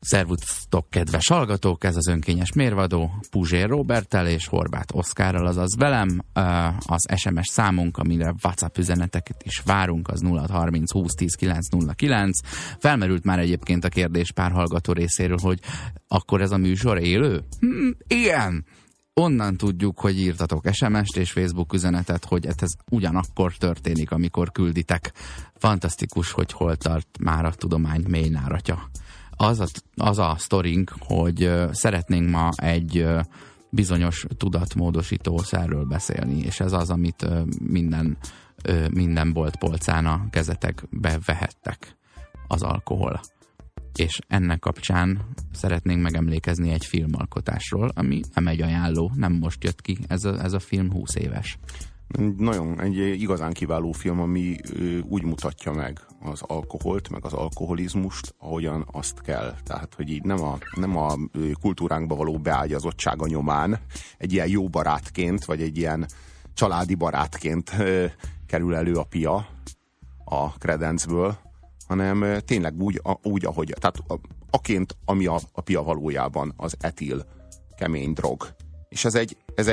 Szervusztok, kedves hallgatók, ez az önkényes mérvadó Puzsér Róberttel és Horváth Oszkárral, azaz velem. Az SMS számunk, amire WhatsApp üzeneteket is várunk, az 0630 20 10 909. Felmerült már egyébként a kérdés pár hallgató részéről, hogy akkor ez a műsor élő? Igen! Onnan tudjuk, hogy írtatok SMS-t és Facebook üzenetet, hogy ez ugyanakkor történik, amikor külditek. Fantasztikus, hogy hol tart már a tudomány mély náratja. Az a sztorink, hogy szeretnénk ma egy bizonyos tudatmódosítószerről beszélni, és ez az, amit minden boltpolcán a kezetekbe vehettek, az alkohol. És ennek kapcsán szeretnénk megemlékezni egy filmalkotásról, ami nem egy ajánló, nem most jött ki, ez a film 20 éves. Egy igazán kiváló film, ami úgy mutatja meg az alkoholt, meg az alkoholizmust, ahogyan azt kell. Tehát, hogy így nem a kultúránkba való beágyazottsága nyomán egy ilyen jó barátként, vagy egy ilyen családi barátként kerül elő a pia a kredencből, hanem tényleg úgy ahogy, tehát aként, ami a pia valójában az etil kemény drog. És ez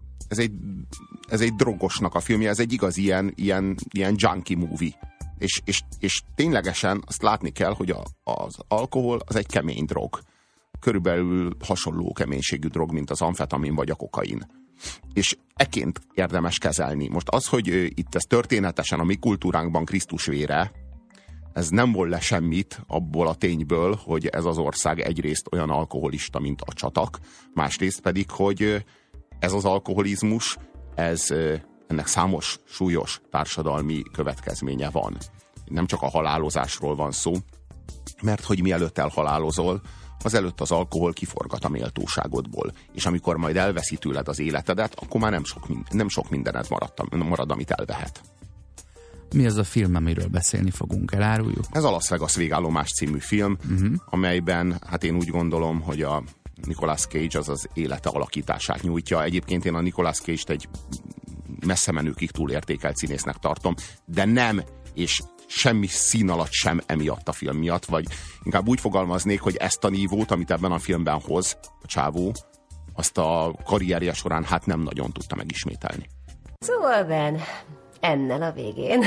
egy drogosnak a filmje, ez egy igaz ilyen junkie movie. És ténylegesen azt látni kell, hogy az alkohol az egy kemény drog. Körülbelül hasonló keménységű drog, mint az amfetamin vagy a kokain. És eként érdemes kezelni. Most az, hogy itt ez történetesen a mi kultúránkban Krisztus vére, ez nem vol le semmit abból a tényből, hogy ez az ország egyrészt olyan alkoholista, mint a csatak, másrészt pedig, hogy ez az alkoholizmus, ennek számos súlyos társadalmi következménye van. Nem csak a halálozásról van szó, mert hogy mielőtt elhalálozol, azelőtt az alkohol kiforgat a méltóságodból. És amikor majd elveszi tőled az életedet, akkor már nem sok mindened marad, amit elvehet. Mi az a film, amiről beszélni fogunk? Eláruljuk? Ez a Las Vegas végállomás című film, amelyben, hát én úgy gondolom, hogy a Nicolas Cage az élete alakítását nyújtja. Egyébként én a Nicolas Cage-t egy messze menőkig túlértékelt színésznek tartom, de nem, és semmi szín alatt sem emiatt a film miatt, vagy inkább úgy fogalmaznék, hogy ezt a nívót, amit ebben a filmben hoz a csávó, azt a karrierje során hát nem nagyon tudta megismételni. Szóval Ben, ennel a végén.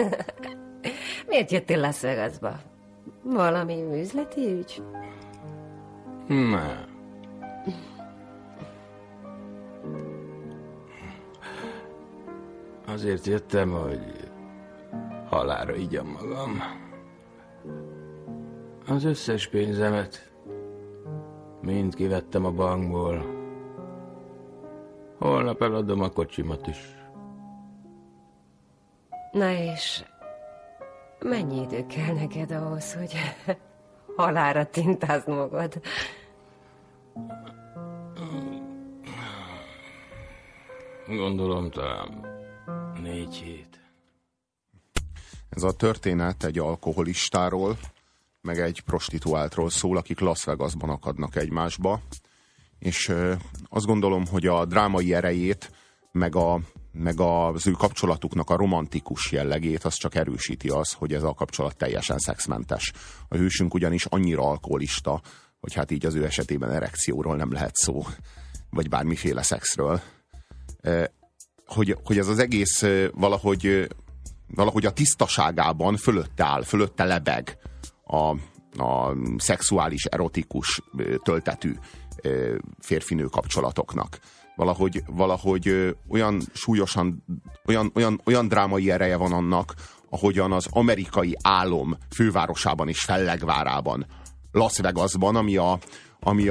Miért jöttél Las Vegasba? Valami üzleti ügy? Nem. Azért jöttem, hogy halálra igyam magam. Az összes pénzemet mind kivettem a bankból. Holnap eladom a kocsimat is. Na és mennyi idő kell neked ahhoz, hogy halálra tintázd magad? Gondolom talán 4 hét. Ez a történet egy alkoholistáról, meg egy prostituáltról szól, akik Las Vegasban akadnak egymásba. És azt gondolom, hogy a drámai erejét, meg az ő kapcsolatuknak a romantikus jellegét, az csak erősíti az, hogy ez a kapcsolat teljesen szexmentes. A hősünk ugyanis annyira alkoholista, hogy hát így az ő esetében erekcióról nem lehet szó, vagy bármiféle szexről. Hogy ez az egész valahogy a tisztaságában fölötte áll, fölötte lebeg a szexuális, erotikus töltetű férfinő kapcsolatoknak. Valahogy olyan súlyosan, olyan drámai ereje van annak, ahogyan az amerikai álom fővárosában és fellegvárában, Las Vegasban, ami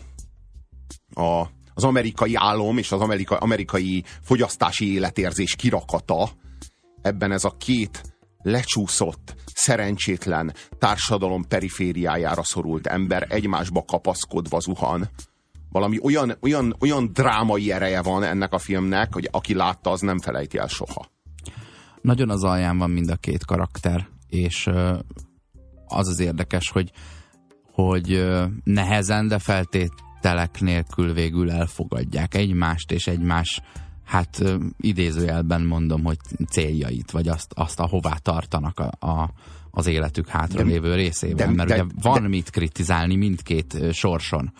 az amerikai álom és az amerikai fogyasztási életérzés kirakata, ebben ez a két lecsúszott, szerencsétlen társadalom perifériájára szorult ember egymásba kapaszkodva zuhan. Valami olyan drámai ereje van ennek a filmnek, hogy aki látta, az nem felejti el soha. Nagyon az alján van mind a két karakter, és az érdekes, hogy nehezen, de feltételek nélkül végül elfogadják egymást, és egymás hát idézőjelben mondom, hogy céljait, vagy azt ahová tartanak az életük hátralévő részében, mert ugye van mit kritizálni mindkét sorson.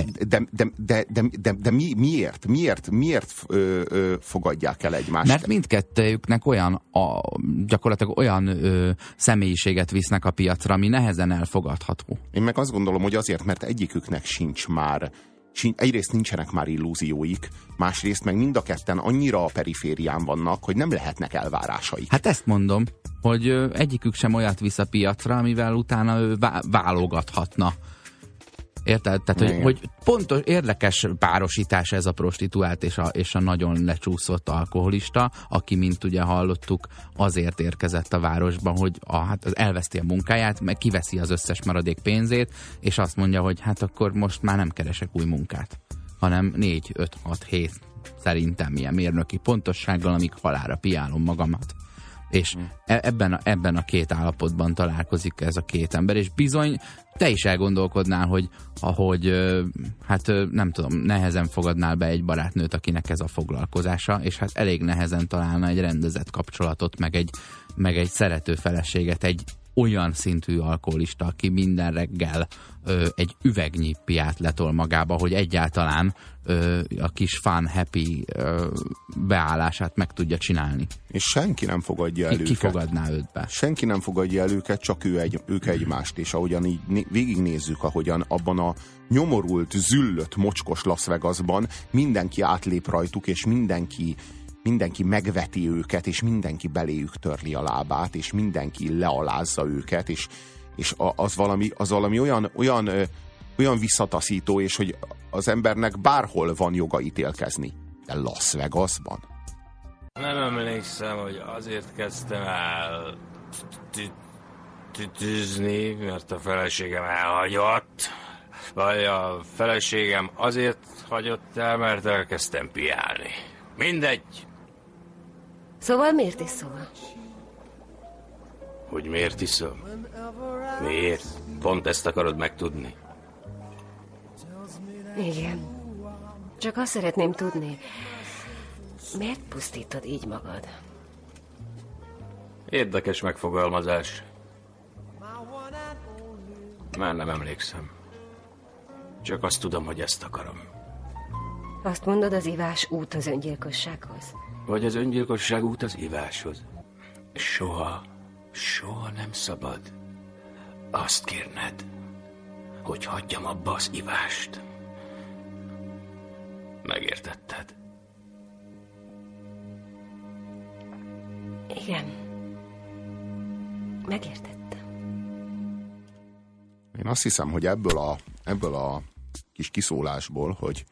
De miért fogadják el egymást? Mert mindkettőjüknek gyakorlatilag olyan személyiséget visznek a piacra, ami nehezen elfogadható. Én meg azt gondolom, hogy azért, mert egyiküknek sincs már egyrészt nincsenek már illúzióik, másrészt meg mind a ketten annyira a periférián vannak, hogy nem lehetnek elvárásaik. Hát ezt mondom, hogy egyikük sem olyat visz a piacra, amivel utána ő válogathatna. Érted? Tehát, hogy pontos, érdekes párosítás ez a prostituált és a nagyon lecsúszott alkoholista, aki, mint ugye hallottuk, azért érkezett a városba, hogy hát elveszti a munkáját, meg kiveszi az összes maradék pénzét, és azt mondja, hogy hát akkor most már nem keresek új munkát, hanem 4, 5, 6, 7 szerintem ilyen mérnöki pontossággal, amíg halálra piálom magamat. És ebben a két állapotban találkozik ez a két ember, és bizony te is elgondolkodnál, hogy hát nem tudom, nehezen fogadnál be egy barátnőt, akinek ez a foglalkozása, és hát elég nehezen találna egy rendezett kapcsolatot, meg egy szerető feleséget, egy olyan szintű alkoholista, aki minden reggel egy üvegnyi piát letol magába, hogy egyáltalán a kis fun, happy beállását meg tudja csinálni. És senki nem fogadja el őket. Ki fogadná őt be? Senki nem fogadja el őket, csak ők egymást. És ahogyan így végignézzük, ahogyan abban a nyomorult, züllött, mocskos Las Vegasban mindenki átlép rajtuk, és mindenki megveti őket, és mindenki beléjük törli a lábát, és mindenki lealázza őket, és az valami olyan visszataszító, és hogy az embernek bárhol van joga ítélkezni. De Las Vegasban? Nem emlékszem, hogy azért kezdtem el tütüzni, mert a feleségem elhagyott, vagy a feleségem azért hagyott el, mert elkezdtem piálni. Mindegy. Szóval miért iszol? Hogy miért iszom? Miért? Pont ezt akarod megtudni? Igen. Csak azt szeretném tudni, miért pusztítod így magad? Érdekes megfogalmazás. Már nem emlékszem. Csak azt tudom, hogy ezt akarom. Azt mondod, az ivás út az öngyilkossághoz? Vagy az öngyilkosság út az iváshoz. Soha nem szabad azt kérned, hogy hagyjam abba az ivást. Megértetted? Igen. Megértettem. Én azt hiszem, hogy ebből a kis kiszólásból, hogy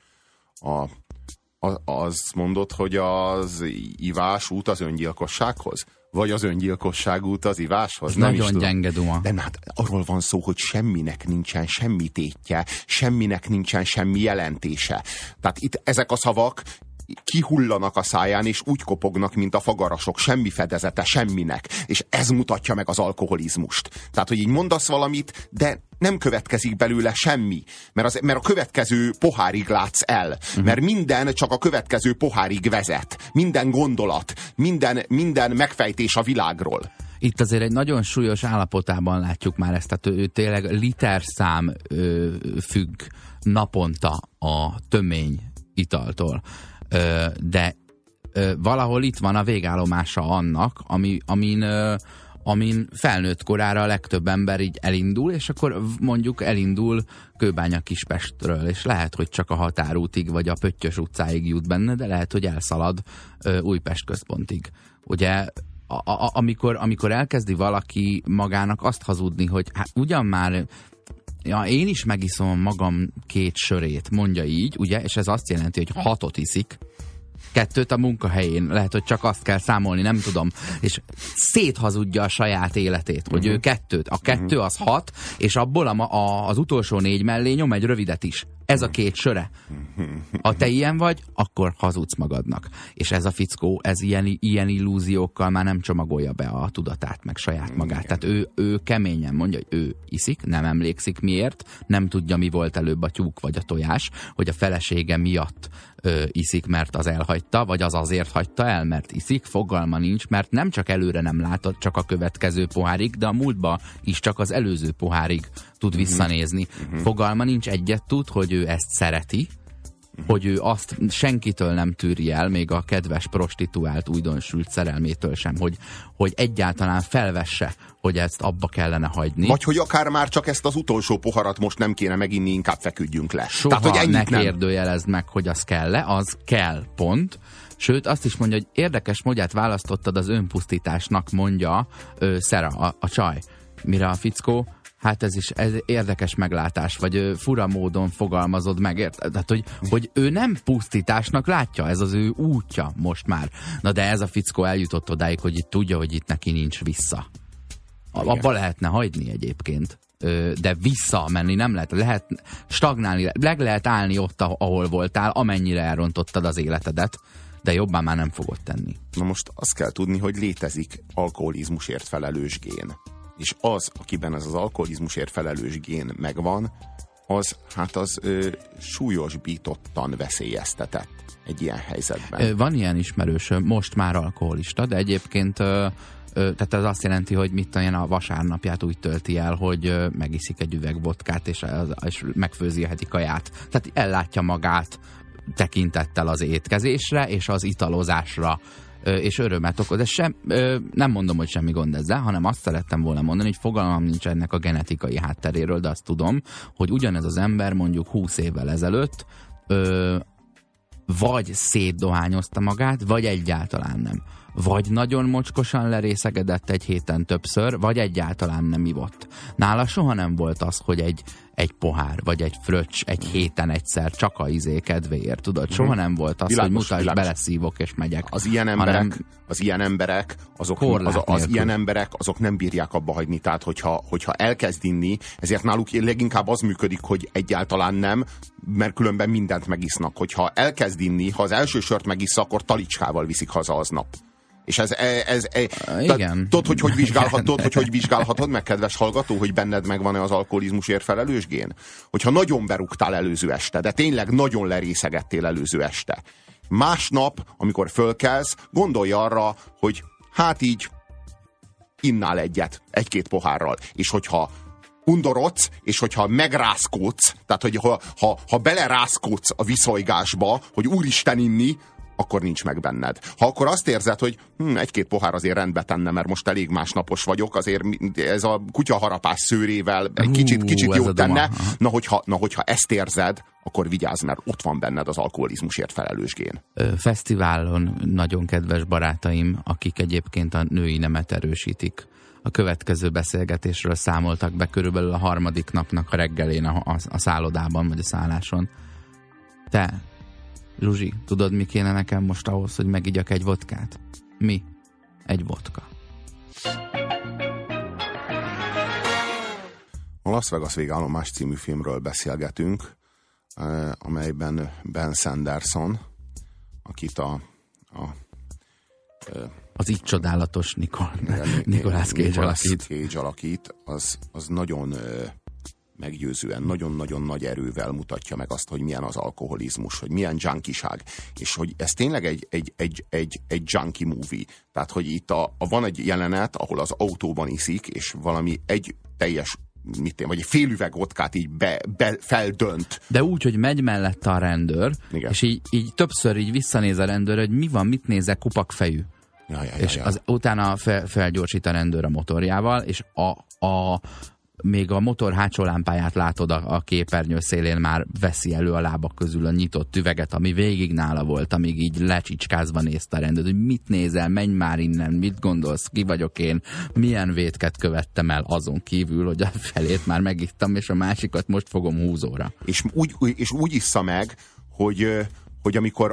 az mondod, hogy az ivás út az öngyilkossághoz? Vagy az öngyilkosság út az iváshoz? Nem nagyon gyenge duma. De hát arról van szó, hogy semminek nincsen semmi tétje, semminek nincsen semmi jelentése. Tehát itt ezek a szavak kihullanak a száján, és úgy kopognak, mint a fagarasok, semmi fedezete, semminek. És ez mutatja meg az alkoholizmust. Tehát, hogy így mondasz valamit, de nem következik belőle semmi. Mert a következő pohárig látsz el. Mert minden csak a következő pohárig vezet. Minden gondolat, minden megfejtés a világról. Itt azért egy nagyon súlyos állapotában látjuk már ezt, tehát tényleg literszám függ naponta a tömény italtól. De valahol itt van a végállomása annak, amin felnőtt korára a legtöbb ember így elindul, és akkor mondjuk elindul Kőbánya Kispestről, és lehet, hogy csak a határútig, vagy a Pöttyös utcáig jut benne, de lehet, hogy elszalad Újpest központig. Ugye, amikor elkezdi valaki magának azt hazudni, hogy hát ugyan már én is megiszom magam 2 sörét, mondja így, ugye, és ez azt jelenti, hogy 6 iszik, 2 a munkahelyén, lehet, hogy csak azt kell számolni, nem tudom, és széthazudja a saját életét, hogy ő 2, a 2 az 6, és abból az utolsó 4 mellé nyom egy rövidet is. Ez a két söre. Ha te ilyen vagy, akkor hazudsz magadnak. És ez a fickó, ez ilyen illúziókkal már nem csomagolja be a tudatát, meg saját magát. Tehát ő keményen mondja, hogy ő iszik, nem emlékszik miért, nem tudja, mi volt előbb a tyúk vagy a tojás, hogy a felesége miatt iszik, mert az elhagyta, vagy az azért hagyta el, mert iszik, fogalma nincs, mert nem csak előre nem látod, csak a következő pohárig, de a múltba is csak az előző pohárig tud visszanézni. Fogalma nincs, egyet tud, hogy ő ezt szereti, hogy ő azt senkitől nem tűri el, még a kedves prostituált újdonsült szerelmétől sem, hogy egyáltalán felvesse, hogy ezt abba kellene hagyni. Vagy hogy akár már csak ezt az utolsó poharat most nem kéne meginni, inkább feküdjünk le. Soha Tehát, hogy ne kérdőjelezd meg, hogy az kell-e, az kell, pont. Sőt, azt is mondja, hogy érdekes módját választottad az önpusztításnak, mondja Szera, a csaj. Mire a fickó, hát ez érdekes meglátás, vagy fura módon fogalmazod meg, tehát, hogy ő nem pusztításnak látja, ez az ő útja most már. Na de ez a fickó eljutott odáig, hogy itt tudja, hogy itt neki nincs vissza. Abba lehetne hagyni egyébként, de visszamenni nem lehet stagnálni, lehet állni ott, ahol voltál, amennyire elrontottad az életedet, de jobban már nem fogod tenni. Na most azt kell tudni, hogy létezik alkoholizmusért felelős gén. És az, akiben ez az alkoholizmusért felelős gén megvan, az súlyosbítottan veszélyeztetett egy ilyen helyzetben. Van ilyen ismerős, most már alkoholista, de egyébként tehát ez azt jelenti, hogy a vasárnapját úgy tölti el, hogy megiszik egy üveg vodkát, és megfőzi a heti kaját. Tehát ellátja magát tekintettel az étkezésre és az italozásra, és örömet okoz. Nem mondom, hogy semmi gond ezzel, hanem azt szerettem volna mondani, hogy fogalmam nincs ennek a genetikai hátteréről, de azt tudom, hogy ugyanez az ember mondjuk 20 évvel ezelőtt vagy szétdohányozta magát, vagy egyáltalán nem. Vagy nagyon mocskosan lerészegedett egy héten többször, vagy egyáltalán nem ivott. Nála soha nem volt az, hogy egy pohár, vagy egy fröccs egy héten egyszer, csak a kedvéért, tudod? Soha nem volt az, hogy mutasd, beleszívok és megyek. Az ilyen emberek, azok nem bírják abba hagyni. Tehát, hogyha elkezd inni, ezért náluk leginkább az működik, hogy egyáltalán nem, mert különben mindent megisznak. Hogyha elkezd inni, ha az első sört megissza, akkor talicskával viszik haza aznap. És igen. Tudod, hogy vizsgálhatod meg, kedves hallgató, hogy benned megvan-e az alkoholizmusért felelős gén? Hogyha nagyon berúgtál előző este, de tényleg nagyon lerészegettél előző este. Másnap, amikor fölkelsz, gondolj arra, hogy hát így innál egy-két pohárral. És hogyha undorodsz, és hogyha megrázkódsz, tehát hogy ha belerázkódsz a viszolygásba, hogy úristen inni, akkor nincs meg benned. Ha akkor azt érzed, hogy egy-két pohár azért rendbe tenne, mert most elég másnapos vagyok, azért ez a kutyaharapás szőrével egy kicsit jót tenne. Na, hogyha ezt érzed, akkor vigyázz, mert ott van benned az alkoholizmusért felelős gén. Fesztiválon nagyon kedves barátaim, akik egyébként a női nemet erősítik, a következő beszélgetésről számoltak be körülbelül a harmadik napnak a reggelén a szállodában, vagy a szálláson. Te, Zsuzsi, tudod, mi kéne nekem most ahhoz, hogy megigyak egy vodkát? Mi? Egy vodka. A Las Vegas végállomás című filmről beszélgetünk, amelyben Ben Sanderson, akit az így csodálatos Nicolas Cage alakít, az nagyon meggyőzően, nagyon-nagyon nagy erővel mutatja meg azt, hogy milyen az alkoholizmus, hogy milyen junkiság, és hogy ez tényleg egy junkie movie. Tehát, hogy itt van egy jelenet, ahol az autóban iszik, és valami egy teljes vagy egy fél üveg vodkát így feldönt. De úgy, hogy megy mellette a rendőr, igen. És így többször így visszanéz a rendőr, hogy mi van, mit nézek, kupakfejű. És utána felgyorsít a rendőr a motorjával, és még a motor hátsó lámpáját látod a képernyő szélén, már veszi elő a lábak közül a nyitott üveget, ami végig nála volt, amíg így lecsicskázva nézte a rendőr, hogy mit nézel, menj már innen, mit gondolsz, ki vagyok én, milyen vétket követtem el azon kívül, hogy a felét már megittam, és a másikat most fogom húzóra. És úgy issza meg, hogy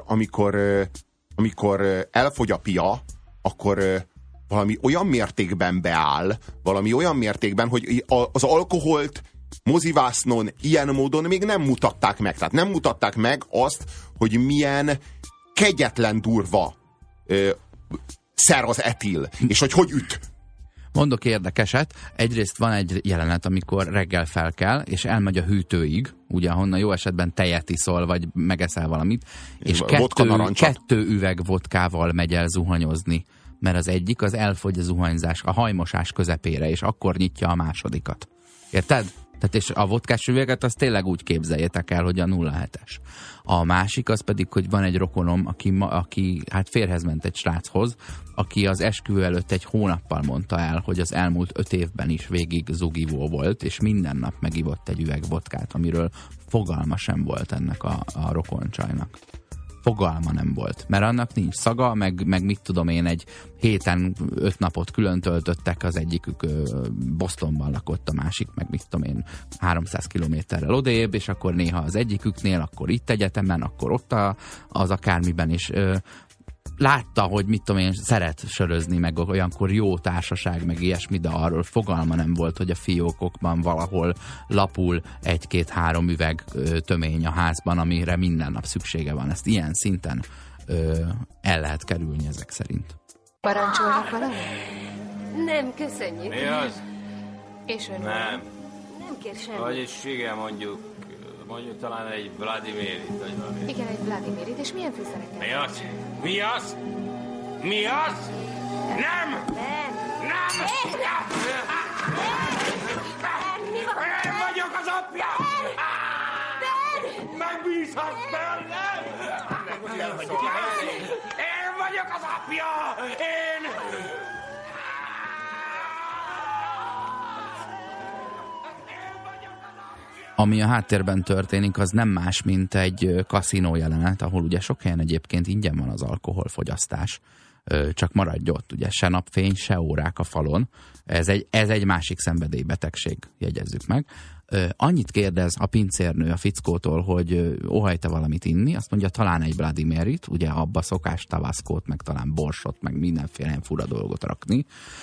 amikor elfogy a pia, akkor valami olyan mértékben beáll, valami olyan mértékben, hogy az alkoholt mozivásznon ilyen módon még nem mutatták meg. Tehát nem mutatták meg azt, hogy milyen kegyetlen durva szer az etil, és hogy üt. Mondok érdekeset. Egyrészt van egy jelenet, amikor reggel felkel, és elmegy a hűtőig, ugye, ahonnan jó esetben tejet iszol, vagy megeszel valamit, és kettő üveg vodkával megy el zuhanyozni. Mert az egyik az elfogy a zuhanyzás, a hajmosás közepére, és akkor nyitja a másodikat. Érted? Tehát és a vodkás üveget azt tényleg úgy képzeljétek el, hogy a 07-es. A másik az pedig, hogy van egy rokonom, aki hát férhez ment egy sráchoz, aki az esküvő előtt egy hónappal mondta el, hogy az elmúlt 5 évben is végig zugivó volt, és minden nap megivott egy üveg vodkát, amiről fogalma sem volt ennek a rokoncsajnak. Fogalma nem volt, mert annak nincs szaga, meg mit tudom én, egy héten 5 napot külön töltöttek, az egyikük Bostonban lakott, a másik meg mit tudom én 300 kilométerrel odébb, és akkor néha az egyiküknél, akkor itt egyetemen, akkor ott az akármiben is látta, hogy mit tudom én, szeret sörözni, meg olyankor jó társaság, meg ilyesmi, de arról fogalma nem volt, hogy a fiókokban valahol lapul 1-2-3 üveg tömény a házban, amire minden nap szüksége van. Ezt ilyen szinten el lehet kerülni ezek szerint. Parancsolnak valamit? Nem, köszönjük. Mi az? És ön? Nem. Nem kér semmit. Vagyis igen, mondjuk talán egy Vladimirit, vagy valami. Igen, egy Vladimirit, és milyen fűszerekkel? Mi az? Mi az? Mi az? Nem! Nem. Nem! Én vagyok az apja! Megbízhatsz bennem! Én vagyok az apja! Én! Ami a háttérben történik, az nem más, mint egy kaszinó jelenet, ahol ugye sok helyen egyébként ingyen van az alkoholfogyasztás. Csak maradj ott, ugye se napfény, se órák a falon. Ez egy másik szenvedélybetegség, jegyezzük meg. Annyit kérdez a pincérnő a fickótól, hogy óhajta valamit inni, azt mondja, talán egy Vladimirit, ugye abba szokás tavaszkót, meg talán borsot, meg mindenféle fura dolgot rakni.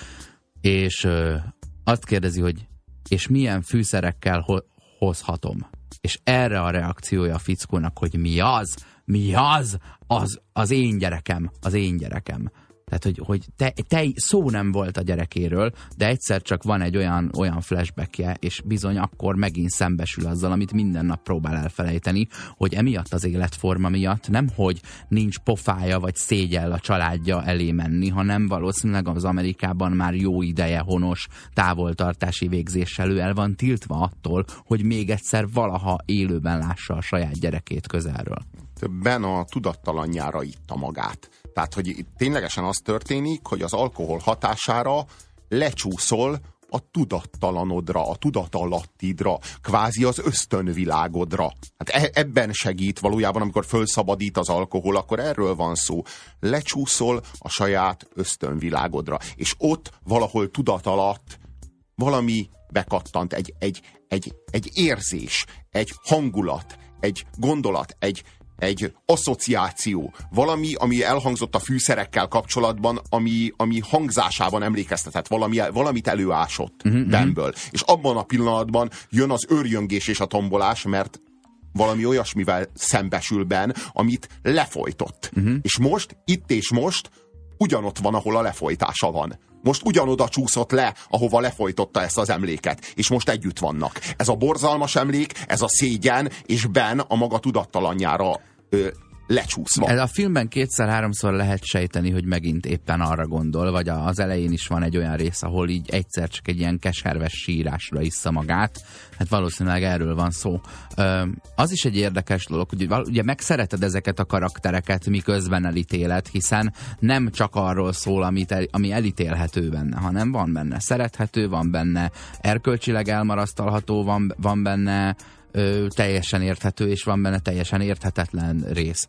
És azt kérdezi, hogy és milyen fűszerekkel hozhatom. És erre a reakciója a fickónak, hogy mi az? Mi az? Az én gyerekem. Az én gyerekem. Tehát, hogy te szó nem volt a gyerekéről, de egyszer csak van egy olyan flashbackje, és bizony akkor megint szembesül azzal, amit minden nap próbál elfelejteni, hogy emiatt az életforma miatt nem, hogy nincs pofája vagy szégyell a családja elé menni, hanem valószínűleg az Amerikában már jó ideje honos távoltartási végzéssel ő el van tiltva attól, hogy még egyszer valaha élőben lássa a saját gyerekét közelről. Ben a tudattalanjára itta magát. Tehát, hogy ténylegesen az történik, hogy az alkohol hatására lecsúszol a tudattalanodra, a tudatalattidra, kvázi az ösztönvilágodra. Hát ebben segít valójában, amikor fölszabadít az alkohol, akkor erről van szó. Lecsúszol a saját ösztönvilágodra. És ott valahol tudat alatt valami bekattant, egy érzés, egy hangulat, egy gondolat, egy asszociáció, valami, ami elhangzott a fűszerekkel kapcsolatban, ami hangzásában emlékeztetett, valamit előásott Benből. És abban a pillanatban jön az őrjöngés és a tombolás, mert valami olyasmivel szembesül Ben, amit lefolytott. És most, itt és most ugyanott van, ahol a lefolytása van. Most ugyanoda csúszott le, ahova lefolytotta ezt az emléket, és most együtt vannak. Ez a borzalmas emlék, ez a szégyen, és Ben a maga tudattalanjára lecsúszva. Ez a filmben 2-3-szor lehet sejteni, hogy megint éppen arra gondol, vagy az elején is van egy olyan rész, ahol így egyszer csak egy ilyen keserves sírásra issza magát. Hát valószínűleg erről van szó. Az is egy érdekes dolog, hogy ugye megszereted ezeket a karaktereket, miközben elítéled, hiszen nem csak arról szól, ami elítélhető benne, hanem van benne szerethető, van benne erkölcsileg elmarasztalható, van benne teljesen érthető, és van benne teljesen érthetetlen rész.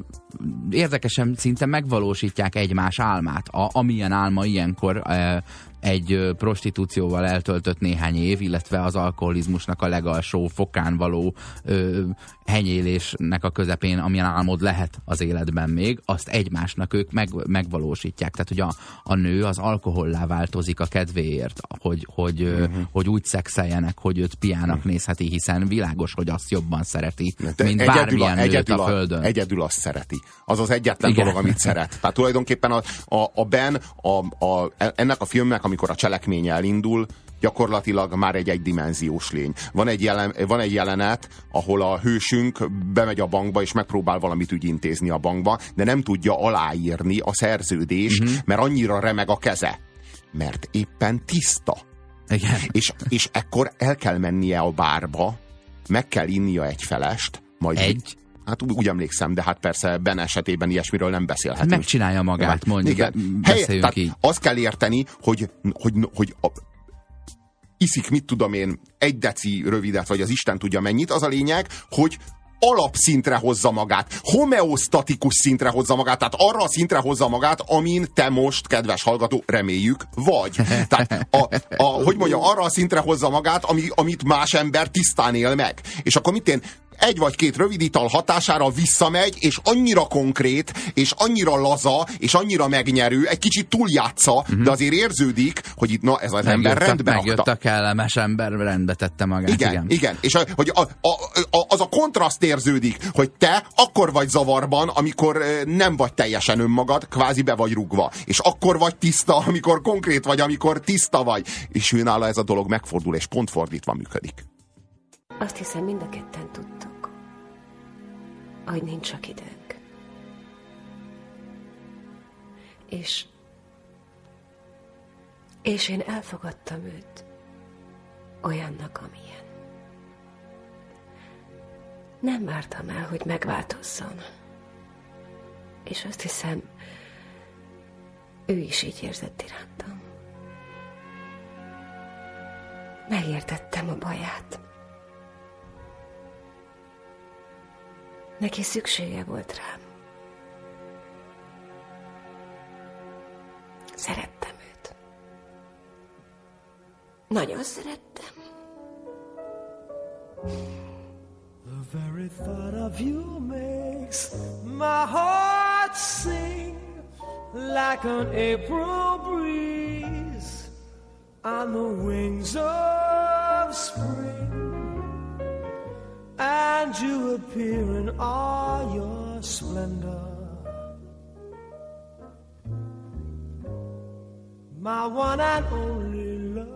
Érdekesen szinte megvalósítják egymás álmát. Amilyen álma ilyenkor egy prostitúcióval eltöltött néhány év, illetve az alkoholizmusnak a legalsó fokán való henyélésnek a közepén, amilyen álmod lehet az életben még, azt egymásnak ők megvalósítják. Tehát, hogy a nő az alkohollá változik a kedvéért, hogy úgy szexeljenek, hogy őt piának nézheti, hiszen világos, hogy azt jobban szereti, mint bármilyen nőt a földön. Egyedül azt szereti. Az az egyetlen dolog, amit szeret. Tehát tulajdonképpen a Ben ennek a filmnek, amikor a cselekmény elindul, gyakorlatilag már egy egydimenziós lény. Van egy jelenet, ahol a hősünk bemegy a bankba, és megpróbál valamit ügyintézni a bankba, de nem tudja aláírni a szerződést, mert annyira remeg a keze. Mert éppen tiszta. Igen. És ekkor el kell mennie a bárba, meg kell innia egy felest, majd... Hát úgy emlékszem, de hát persze Ben esetében ilyesmiről nem beszélhetünk. Megcsinálja magát, mondjuk. Beszéljünk így. Azt kell érteni, hogy iszik, mit tudom én, 1 deci rövidet, vagy az Isten tudja mennyit, az a lényeg, hogy alapszintre hozza magát, homeosztatikus szintre hozza magát, tehát arra a szintre hozza magát, amin te most, kedves hallgató, reméljük, vagy. Tehát, hogy mondjam, arra a szintre hozza magát, amit más ember tisztán él meg. És akkor mit én 1 vagy 2 rövid ital hatására visszamegy, és annyira konkrét, és annyira laza, és annyira megnyerő, egy kicsit túljátsza, de azért érződik, hogy itt ez az ember rendbe rakta. Megjött a kellemes ember, rendbe tette magát. Igen. És hogy az a kontraszt érződik, hogy te akkor vagy zavarban, amikor nem vagy teljesen önmagad, kvázi be vagy rugva. És akkor vagy tiszta, amikor konkrét vagy, amikor tiszta vagy. És őnála ez a dolog megfordul, és pont fordítva működik. Azt hiszem, mind a ketten tudtuk, hogy nincs sok időnk. És én elfogadtam őt olyannak, amilyen. Nem vártam el, hogy megváltozzon. És azt hiszem, ő is így érzett irántam. Megértettem a baját. Neki szüksége volt rám. Szerettem őt. Nagyon szerettem. The very thought of you makes my heart sing like an April breeze on the wings of spring. And you appear in all your splendor, my one and only love.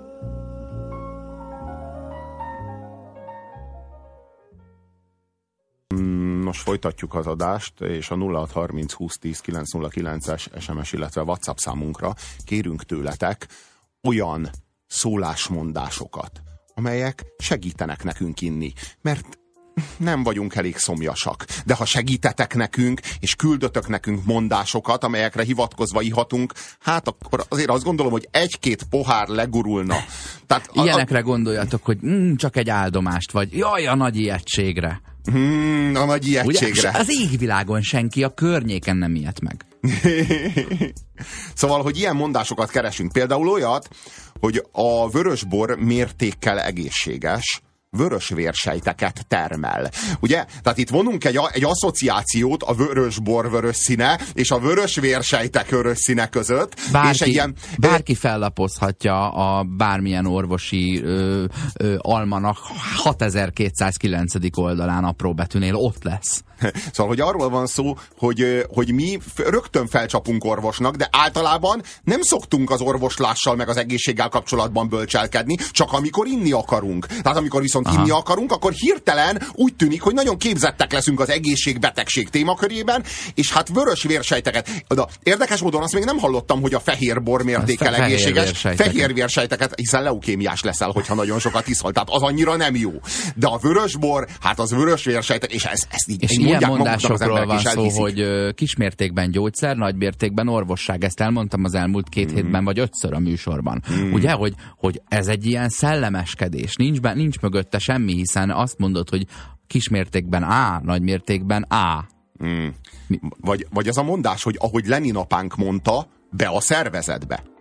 Nos, folytatjuk az adást, és a 0630 2010 909-es SMS, illetve WhatsApp számunkra kérünk tőletek olyan szólásmondásokat, amelyek segítenek nekünk inni, mert nem vagyunk elég szomjasak. De ha segítetek nekünk, és küldötök nekünk mondásokat, amelyekre hivatkozva ihatunk, hát akkor azért azt gondolom, hogy 1-2 pohár legurulna. Tehát ilyenekre gondoljatok, hogy csak egy áldomást, vagy jaj, a nagy ijegységre. A nagy ijegységre. Ugye, az égvilágon senki a környéken nem ijedt meg. Szóval, hogy ilyen mondásokat keresünk. Például olyat, hogy a vörösbor mértékkel egészséges, vörös vérsejteket termel. Ugye? Tehát itt vonunk egy asszociációt a vörösbor vörös színe és a vörös vérsejtek vörös színe között. Bárki fellapozhatja a bármilyen orvosi almanak 6209. oldalán apró betűnél, ott lesz. Szóval, hogy arról van szó, hogy mi rögtön felcsapunk orvosnak, de általában nem szoktunk az orvoslással meg az egészséggel kapcsolatban bölcselkedni, csak amikor inni akarunk. Tehát amikor viszont inni akarunk, akkor hirtelen úgy tűnik, hogy nagyon képzettek leszünk az egészség-betegség témakörében, és hát vörös vérsejteket. De érdekes módon azt még nem hallottam, hogy a fehér bor mértékkel egészséges. Fehér vérsejteket, hiszen leukémiás leszel, hogyha nagyon sokat iszol. Tehát az annyira nem jó. De a vörös bor, hát az vörös vérsejtek, és ezt így és ilyen mondásokról van szó, hogy kismértékben gyógyszer, nagymértékben orvosság. Ezt elmondtam az elmúlt 2 hétben, vagy 5-ször a műsorban. Ugye, hogy ez egy ilyen szellemeskedés. Nincs mögötte semmi, hiszen azt mondod, hogy kismértékben A, nagymértékben A. Vagy az a mondás, hogy ahogy Lenin apánk mondta, be a szervezetbe.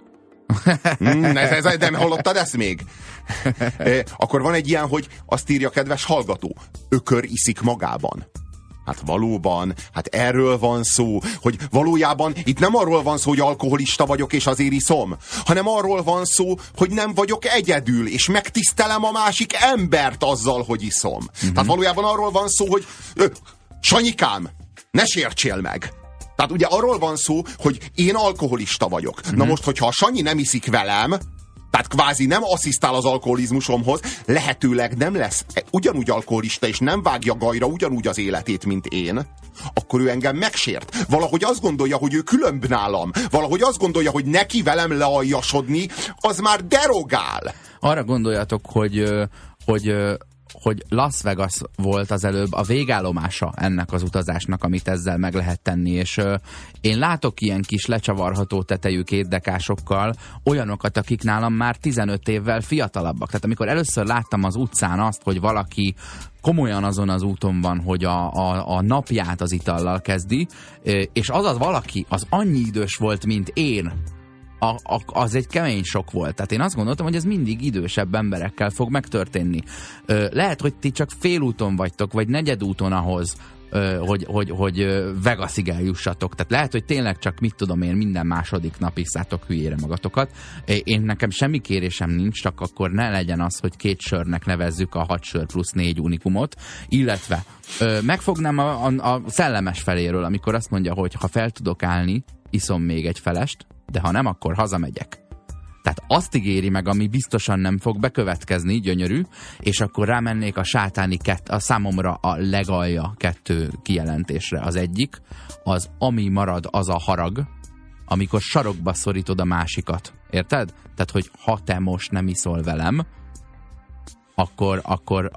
Nem hallottad ezt még? Akkor van egy ilyen, hogy azt írja kedves hallgató, ökör iszik magában. Hát valóban, hát erről van szó, hogy valójában itt nem arról van szó, hogy alkoholista vagyok és azért iszom, hanem arról van szó, hogy nem vagyok egyedül, és megtisztelem a másik embert azzal, hogy iszom. Tehát valójában arról van szó, hogy Sanyikám, ne sértsél meg! Tehát ugye arról van szó, hogy én alkoholista vagyok. Na most, hogyha a Sanyi nem iszik velem, tehát kvázi nem asszisztál az alkoholizmusomhoz, lehetőleg nem lesz ugyanúgy alkoholista, és nem vágja gajra ugyanúgy az életét, mint én, akkor ő engem megsért. Valahogy azt gondolja, hogy ő különb nálam. Valahogy azt gondolja, hogy neki velem lealjasodni, az már derogál. Arra gondoljatok, hogy Las Vegas volt az előbb a végállomása ennek az utazásnak, amit ezzel meg lehet tenni, és én látok ilyen kis lecsavarható tetejű kétdekásokkal olyanokat, akik nálam már 15 évvel fiatalabbak. Tehát amikor először láttam az utcán azt, hogy valaki komolyan azon az úton van, hogy a napját az itallal kezdi, és az valaki az annyi idős volt, mint én, az egy kemény sok volt. Tehát én azt gondoltam, hogy ez mindig idősebb emberekkel fog megtörténni. Lehet, hogy ti csak félúton vagytok, vagy negyedúton ahhoz, hogy Vegasig eljussatok. Tehát lehet, hogy tényleg csak, mit tudom én, minden második nap iszátok hülyére magatokat. Én nekem semmi kérésem nincs, csak akkor ne legyen az, hogy 2 sörnek nevezzük a 6 sör plusz 4 unikumot. Illetve megfognám a szellemes feléről, amikor azt mondja, hogy ha fel tudok állni, iszom még egy felest, de ha nem, akkor hazamegyek. Tehát azt ígéri meg, ami biztosan nem fog bekövetkezni, gyönyörű, és akkor rámennék a sátáni a számomra a legalja 2 kijelentésre. Az egyik, az ami marad, az a harag, amikor sarokba szorítod a másikat. Érted? Tehát, hogy ha te most nem iszol velem, akkor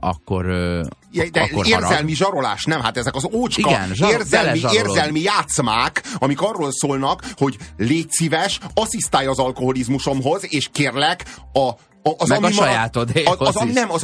érzelmi zsarolás, nem? Hát ezek az ócska érzelmi játszmák, amik arról szólnak, hogy légy szíves, asszisztálj az alkoholizmusomhoz, és kérlek, meg a sajátodéhoz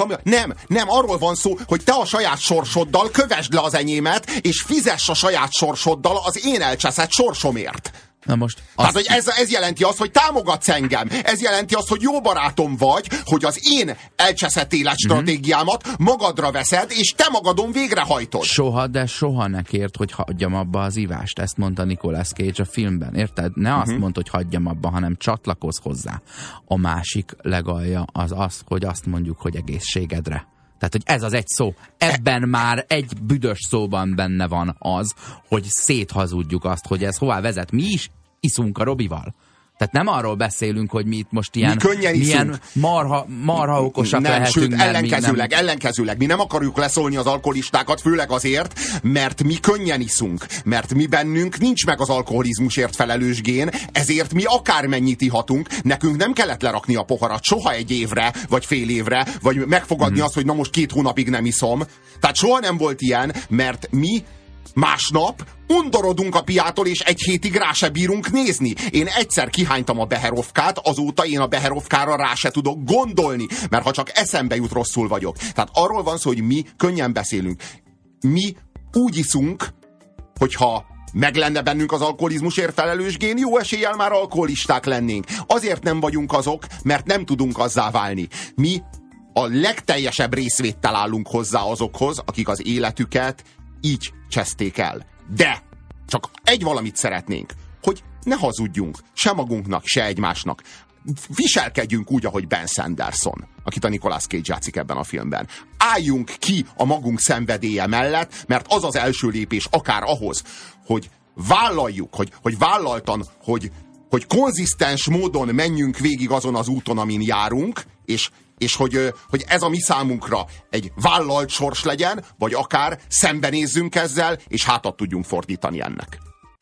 nem, arról van szó, hogy te a saját sorsoddal kövesd le az enyémet, és fizess a saját sorsoddal az én elcseszett sorsomért. Na most tehát, hogy ez jelenti azt, hogy támogatsz engem. Ez jelenti azt, hogy jó barátom vagy, hogy az én elcseszett életstratégiámat magadra veszed, és te magadon végrehajtod. Soha ne kérd, hogy hagyjam abba az ivást. Ezt mondta Nicolas Cage a filmben. Érted? Ne azt mondd, hogy hagyjam abba, hanem csatlakozz hozzá. A másik legalja az, hogy azt mondjuk, hogy egészségedre. Tehát, hogy ez az egy szó. Ebben már egy büdös szóban benne van az, hogy széthazudjuk azt, hogy ez hová vezet. Mi is iszunk a Robival. Tehát nem arról beszélünk, hogy mi itt most milyen marha okosak lehetünk. Sőt, ellenkezőleg. Mi nem akarjuk leszólni az alkoholistákat, főleg azért, mert mi könnyen iszunk. Mert mi bennünk nincs meg az alkoholizmusért felelős gén, ezért mi akármennyit ihatunk, nekünk nem kellett lerakni a poharat soha egy évre, vagy fél évre, vagy megfogadni azt, hogy na most 2 hónapig nem iszom. Tehát soha nem volt ilyen, mert mi másnap undorodunk a piától, és 1 hétig rá se bírunk nézni. Én egyszer kihánytam a Beherovkát, azóta én a Beherovkára rá se tudok gondolni, mert ha csak eszembe jut, rosszul vagyok. Tehát arról van szó, hogy mi könnyen beszélünk. Mi úgy iszunk, hogyha meg lenne bennünk az alkoholizmusért felelős gén, jó eséllyel már alkoholisták lennénk. Azért nem vagyunk azok, mert nem tudunk azzá válni. Mi a legteljesebb részvéttel állunk hozzá azokhoz, akik az életüket így cseszték el. De csak egy valamit szeretnénk, hogy ne hazudjunk se magunknak, se egymásnak. Viselkedjünk úgy, ahogy Ben Sanderson, akit a Nicolas Cage játszik ebben a filmben. Álljunk ki a magunk szenvedélye mellett, mert az az első lépés akár ahhoz, hogy vállaljuk, hogy vállaltan, hogy konzisztens módon menjünk végig azon az úton, amin járunk, és hogy ez a mi számunkra egy vállalt sors legyen, vagy akár szembenézzünk ezzel, és hátat tudjunk fordítani ennek.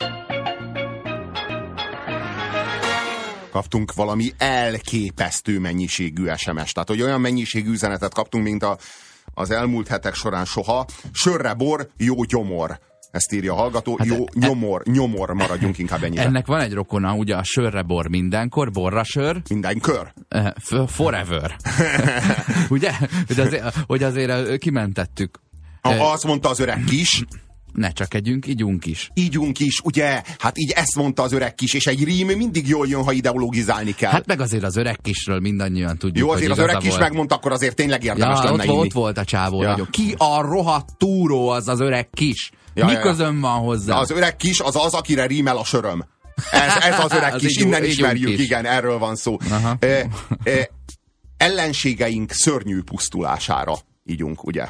Kaptunk valami elképesztő mennyiségű SMS-t. Tehát, hogy olyan mennyiségű üzenetet kaptunk, mint az elmúlt hetek során soha. Sörre bor, jó gyomor. Ezt írja a hallgató. Hát jó nyomor, maradjunk inkább ennyire. Ennek van egy rokona, ugye a sörre bor mindenkor, borra sör. Mindenkor. Forever. Ugye? Hogy azért kimentettük. Azt mondta az öreg kis. ne csak együnk, ígyunk is. Ígyunk is, ugye? Hát így ezt mondta az öreg kis, és egy rím mindig jól jön, ha ideologizálni kell. Hát meg azért az öreg kisről mindannyian tudjuk, jó, azért hogy az öreg kis volt. megmondta, akkor azért tényleg érdemes lenne inni. Ott volt a csávó. Ja. Ki a rohadt túró az öreg kis? Mi közön van hozzá? Az öreg kis az az, akire rímel a söröm. Ez az öreg kis, innen ismerjük, igen, erről van szó. Ellenségeink szörnyű pusztulására ígyunk, ugye?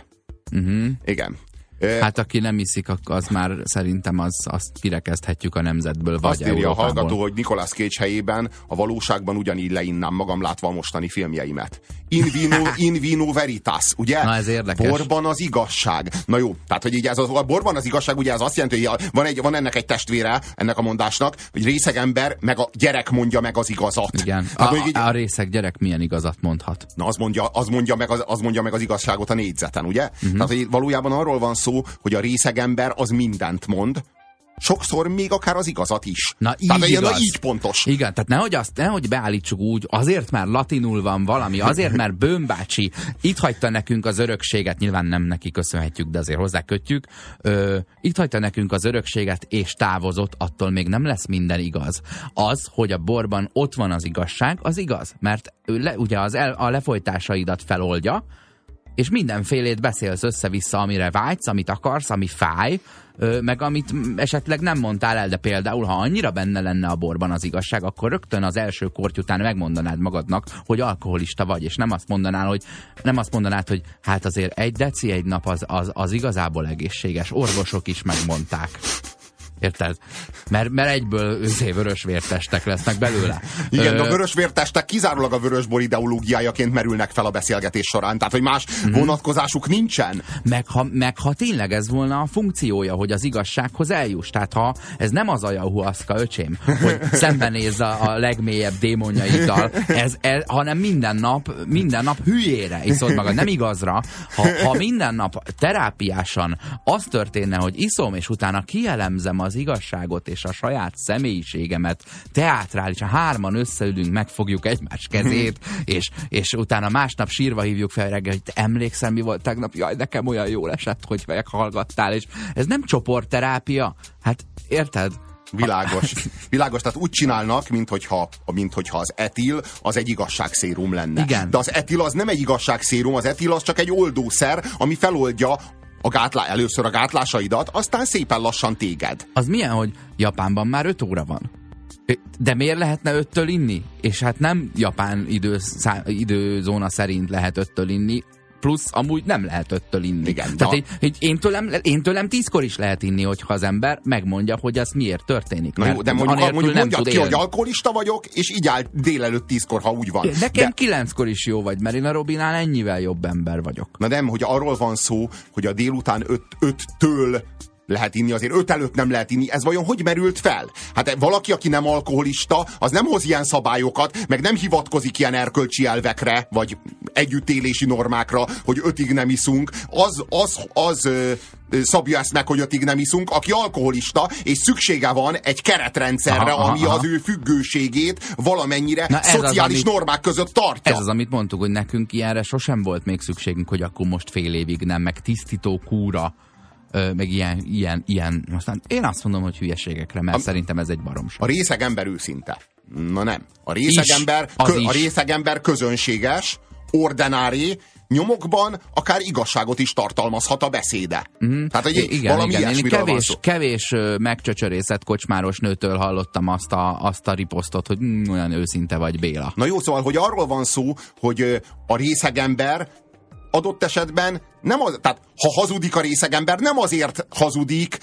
Igen. Hát aki nem iszik, az már szerintem azt kirekezthetjük a nemzetből, vagy azt írja Európából. a hallgató, hogy Nicolas Cage helyében a valóságban ugyanígy leinnám magam, látva a mostani filmjeimet. In vino veritas, ugye? Na, ez érdekes. Borban az igazság. Na jó, tehát hogy így a borban az igazság, ugye ez azt jelenti, hogy van ennek egy testvére, ennek a mondásnak, hogy részeg ember, meg a gyerek mondja meg az igazat. Igen. A részeg gyerek milyen igazat mondhat? Na, az mondja meg az igazságot a négyzeten, ugye? Tehát hogy valójában arról van szó, hogy a részeg ember az mindent mond, sokszor még akár az igazat is. Na így tehát igaz. Na, így pontos. Igen, tehát nehogy beállítsuk úgy, azért már latinul van valami, azért mert Böhm bácsi itt hagyta nekünk az örökséget, nyilván nem neki köszönhetjük, de azért hozzákötjük, itt hagyta nekünk az örökséget és távozott, attól még nem lesz minden igaz. Az, hogy a borban ott van az igazság, az igaz, mert ugye a lefolytásaidat feloldja, és mindenfélét beszélsz össze-vissza, amire vágysz, amit akarsz, ami fáj, meg amit esetleg nem mondtál el, de például, ha annyira benne lenne a borban az igazság, akkor rögtön az első korty után megmondanád magadnak, hogy alkoholista vagy, és nem azt mondanád, hogy hát azért egy deci egy nap az igazából egészséges. Orvosok is megmondták. Érted? Mert egyből vörösvértestek lesznek belőle. Igen, de a vörösvértestek kizárólag a vörösbor ideológiájaként merülnek fel a beszélgetés során, tehát hogy más vonatkozásuk nincsen. Meg ha tényleg ez volna a funkciója, hogy az igazsághoz eljuss. Tehát ha ez nem az ayahuasca, öcsém, hogy szembenézz a legmélyebb démonjaiddal, hanem minden nap hülyére iszod magad, nem igazra. Ha minden nap terápiásan az történne, hogy iszom, és utána kielemzem az igazságot és a saját személyiségemet teátrálisan, hárman összeülünk, megfogjuk egymás kezét, és utána másnap sírva hívjuk fel reggel, hogy te emlékszel, mi volt tegnap? Jaj, nekem olyan jól esett, hogy meghallgattál, és ez nem csoportterápia? Hát érted? Világos, tehát úgy csinálnak, minthogyha az etil az egy igazságszérum lenne. Igen. De az etil az nem egy igazságszérum, az etil az csak egy oldószer, ami feloldja először a gátlásaidat, aztán szépen lassan téged. Az milyen, hogy Japánban már 5 óra van? De miért lehetne 5-től inni? És hát nem japán időzóna szerint lehet 5-től inni, plusz amúgy nem lehet 5-től inni. Igen, tehát én tőlem 10-kor is lehet inni, hogyha az ember megmondja, hogy ez miért történik. Na jó, de mondjuk mondjad ki, hogy alkoholista vagyok, és így áll délelőtt 10-kor, ha úgy van. Nekem 9-kor is jó vagy, mert én a Robinál ennyivel jobb ember vagyok. Na nem, hogy arról van szó, hogy a délután 5-től lehet inni, azért 5 előtt nem lehet inni. Ez vajon hogy merült fel? Hát valaki, aki nem alkoholista, az nem hoz ilyen szabályokat, meg nem hivatkozik ilyen erkölcsi elvekre, vagy együttélési normákra, hogy 5-ig nem iszunk. Az szabja ezt meg, hogy 5-ig nem iszunk, aki alkoholista, és szüksége van egy keretrendszerre, ami az ő függőségét valamennyire szociális normák között tartja. Ez az, amit mondtuk, hogy nekünk ilyenre sosem volt még szükségünk, hogy akkor most fél évig nem, meg tisztító kúra, meg ilyen. Aztán én azt mondom, hogy hülyeségekre, mert szerintem ez egy baromság. A részeg ember őszinte. Na nem. A részeg ember közönséges, ordinári, nyomokban akár igazságot is tartalmazhat a beszéde. Tehát, hogy valami ilyesmiről van szó. Kevés megcsöcsörészett kocsmáros nőtől hallottam azt a riposztot, hogy olyan őszinte vagy, Béla. Na jó, szóval, hogy arról van szó, hogy a részeg ember adott esetben tehát ha hazudik a részegember, nem azért hazudik,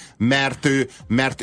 mert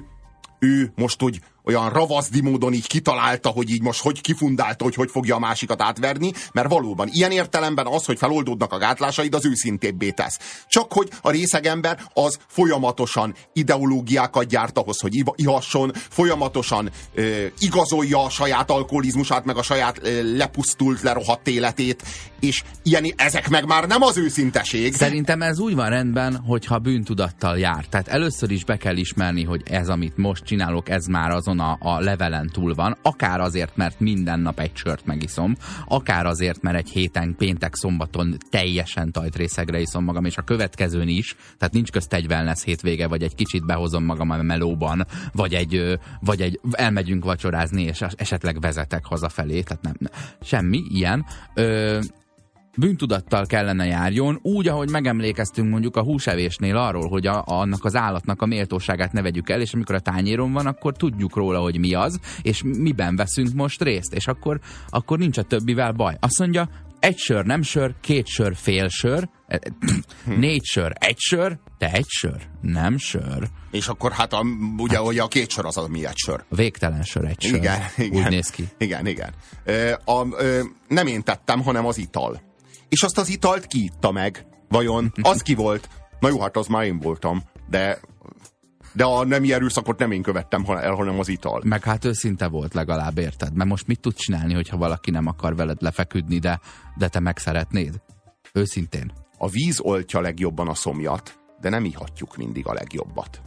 ő most úgy olyan ravaszdi módon így kitalálta, hogy így most hogy kifundálta, hogy fogja a másikat átverni, mert valóban ilyen értelemben az, hogy feloldódnak a gátlásaid, az őszintébbé tesz. Csak hogy a részegember az folyamatosan ideológiákat gyárt ahhoz, hogy ihasson, folyamatosan igazolja a saját alkoholizmusát, meg a saját lepusztult, lerohadt életét, és ezek meg már nem az őszinteség. Szerintem ez úgy van rendben, hogyha bűntudattal jár. Tehát először is be kell ismerni, hogy ez, amit most csinálok, ez már azon azon a levelen túl van, akár azért, mert minden nap egy sört megiszom, akár azért, mert egy héten, péntek, szombaton teljesen tajtrészegre iszom magam, és a következőn is, tehát nincs közt egy wellness hétvége, vagy egy kicsit behozom magam a melóban, vagy egy elmegyünk vacsorázni, és esetleg vezetek hazafelé, tehát nem semmi ilyen. Bűntudattal kellene járjon, úgy, ahogy megemlékeztünk mondjuk a húsevésnél arról, hogy annak az állatnak a méltóságát ne vegyük el, és amikor a tányéron van, akkor tudjuk róla, hogy mi az, és miben veszünk most részt, és akkor nincs a többivel baj. Azt mondja, 1 sör nem sör, 2 sör fél sör, 4 sör egy sör, de 1 sör nem sör. És akkor hát ugye a 2 sör az, ami 1 sör. Végtelen sör, 1 sör. Igen. Úgy néz ki. Igen. Nem én tettem, hanem az ital. És azt az italt ki itta meg? Vajon? Az ki volt? Na jó, hát az már én voltam, de a nemi erőszakot nem én követtem el, hanem az ital. Meg hát őszinte volt legalább, érted? Mert most mit tud csinálni, hogyha valaki nem akar veled lefeküdni, de te meg szeretnéd? Őszintén. A víz oltja legjobban a szomjat, de nem ihatjuk mindig a legjobbat.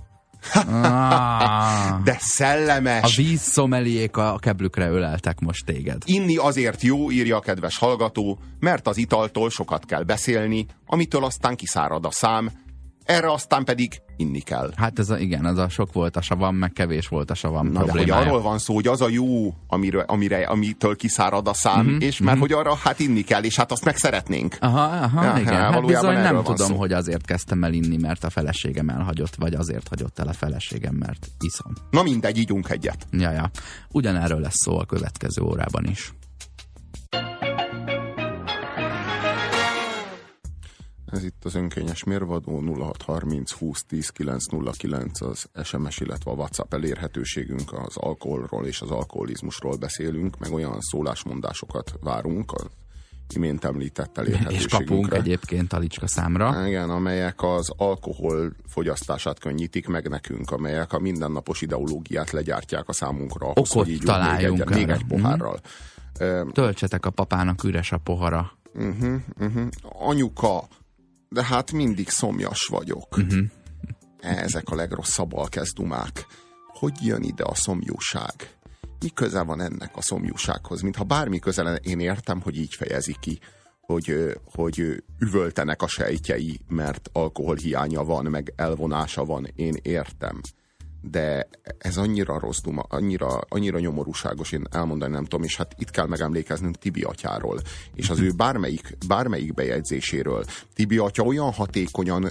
De szellemes. A vízszomeliék a keblükre öleltek most téged. Inni azért jó, írja a kedves hallgató, mert az italtól sokat kell beszélni, amitől aztán kiszárad a szám, erre aztán pedig inni kell. Hát ez a sok volt a savam, meg kevés volt a savam problémája. De hogy arról van szó, hogy az a jó, amitől kiszárad a szám, és mert hogy arra hát inni kell, és hát azt meg szeretnénk. Aha, igen. Hát bizony nem tudom, hogy azért kezdtem el inni, mert a feleségem elhagyott, vagy azért hagyott el a feleségem, mert iszom. Na mindegy, ígyunk egyet. Ja. Ugyanerről lesz szó a következő órában is. Ez itt az önkényes mérvadó, 0630 20 10 909 az SMS, illetve a WhatsApp elérhetőségünk, az alkoholról és az alkoholizmusról beszélünk, meg olyan szólásmondásokat várunk az imént említett elérhetőségünkre. És kapunk egyébként Talicska számra. Igen, amelyek az alkohol fogyasztását könnyítik meg nekünk, amelyek a mindennapos ideológiát legyártják a számunkra. Ahhoz, okot hogy találjunk még egy pohárral. Töltsetek a papának üres a pohara. Anyuka, de hát mindig szomjas vagyok. Ezek a legrosszabb alkezdumák. Hogy jön ide a szomjúság? Mi köze van ennek a szomjúsághoz? Mintha bármi köze, én értem, hogy így fejezi ki, hogy üvöltenek a sejtjei, mert alkoholhiánya van, meg elvonása van. Én értem. De ez annyira rossz duma, annyira nyomorúságos, én elmondani nem tudom, és hát itt kell megemlékeznünk Tibi atyáról, és az ő bármelyik bejegyzéséről. Tibi atya olyan hatékonyan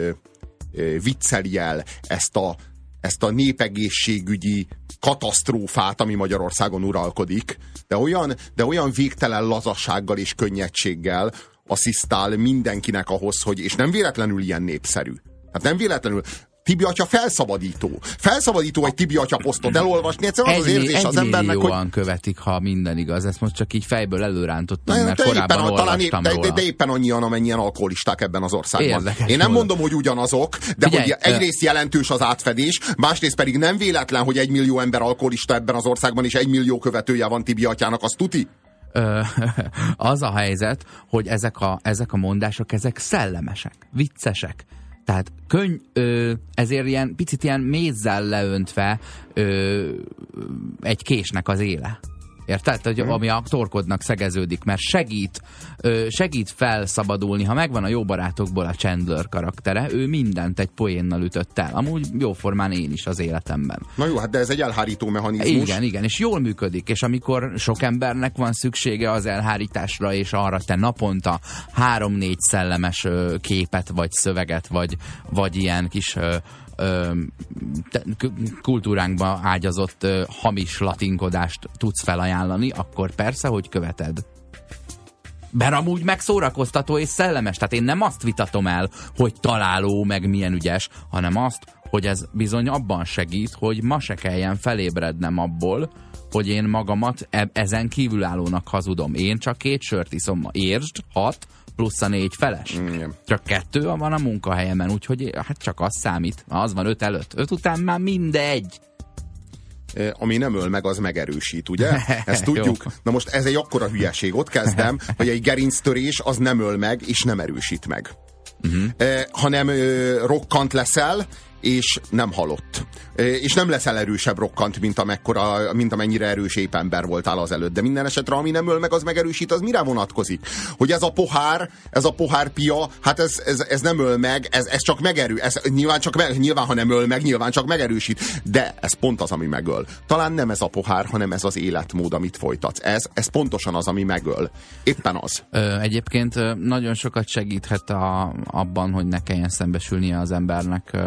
vicceli el ezt a népegészségügyi katasztrófát, ami Magyarországon uralkodik, de olyan végtelen lazasággal és könnyedséggel asszisztál mindenkinek ahhoz, hogy, és nem véletlenül ilyen népszerű. Hát nem véletlenül. Tibi atya felszabadító egy Tibi atya posztot elolvasni, egyszerűen az érzés az embernek, hogy... 1 millióan követik, ha minden igaz. Ezt most csak így fejből előrántottam, mert korábban olvastam róla. De éppen annyian, amennyien alkoholisták ebben az országban. Érdekes. Én nem mondom, hogy ugyanazok, de figyelj, hogy egyrészt jelentős az átfedés, másrészt pedig nem véletlen, hogy 1 millió ember alkoholista ebben az országban, és 1 millió követője van Tibi atyának, az tuti? Az a helyzet, hogy ezek a mondások, ezek szellemesek, viccesek. Tehát ezért picit ilyen mézzel leöntve egy késnek az éle. Érted? Hogy ami a torkodnak szegeződik, mert segít felszabadulni. Ha megvan a Jó barátokból a Chandler karaktere, ő mindent egy poénnal ütött el. Amúgy jóformán én is az életemben. Na jó, hát de ez egy elhárító mechanizmus. Igen, és jól működik, és amikor sok embernek van szüksége az elhárításra, és arra te naponta 3-4 szellemes képet, vagy szöveget, vagy ilyen kis kultúránkba ágyazott hamis latinkodást tudsz felajánlani, akkor persze, hogy követed. Mert amúgy megszórakoztató és szellemes. Tehát én nem azt vitatom el, hogy találó, meg milyen ügyes, hanem azt, hogy ez bizony abban segít, hogy ma se kelljen felébrednem abból, hogy én magamat ezen kívülállónak hazudom. Én csak 2 sört iszom. Értsd, 6 plusz a 4 feles. Csak 2 van a munkahelyemen, úgyhogy hát csak az számít. Az van 5 előtt. 5 után már mindegy. Ami nem öl meg, az megerősít, ugye? Ezt tudjuk. Na most ez egy akkora hülyeség. Ott kezdem, hogy egy gerinctörés az nem öl meg, és nem erősít meg. Hanem rokkant leszel, és nem halott. És nem leszel erősebb rokkant, mint amennyire erős épp ember voltál azelőtt. De minden esetre, ami nem öl meg, az megerősít, az mire vonatkozik? Hogy ez a pohár pia, hát ez nem öl meg, ez csak nyilván, ha nem öl meg, nyilván csak megerősít. De ez pont az, ami megöl. Talán nem ez a pohár, hanem ez az életmód, amit folytatsz. Ez pontosan az, ami megöl. Éppen az. Egyébként nagyon sokat segíthet abban, hogy ne kelljen szembesülnie az embernek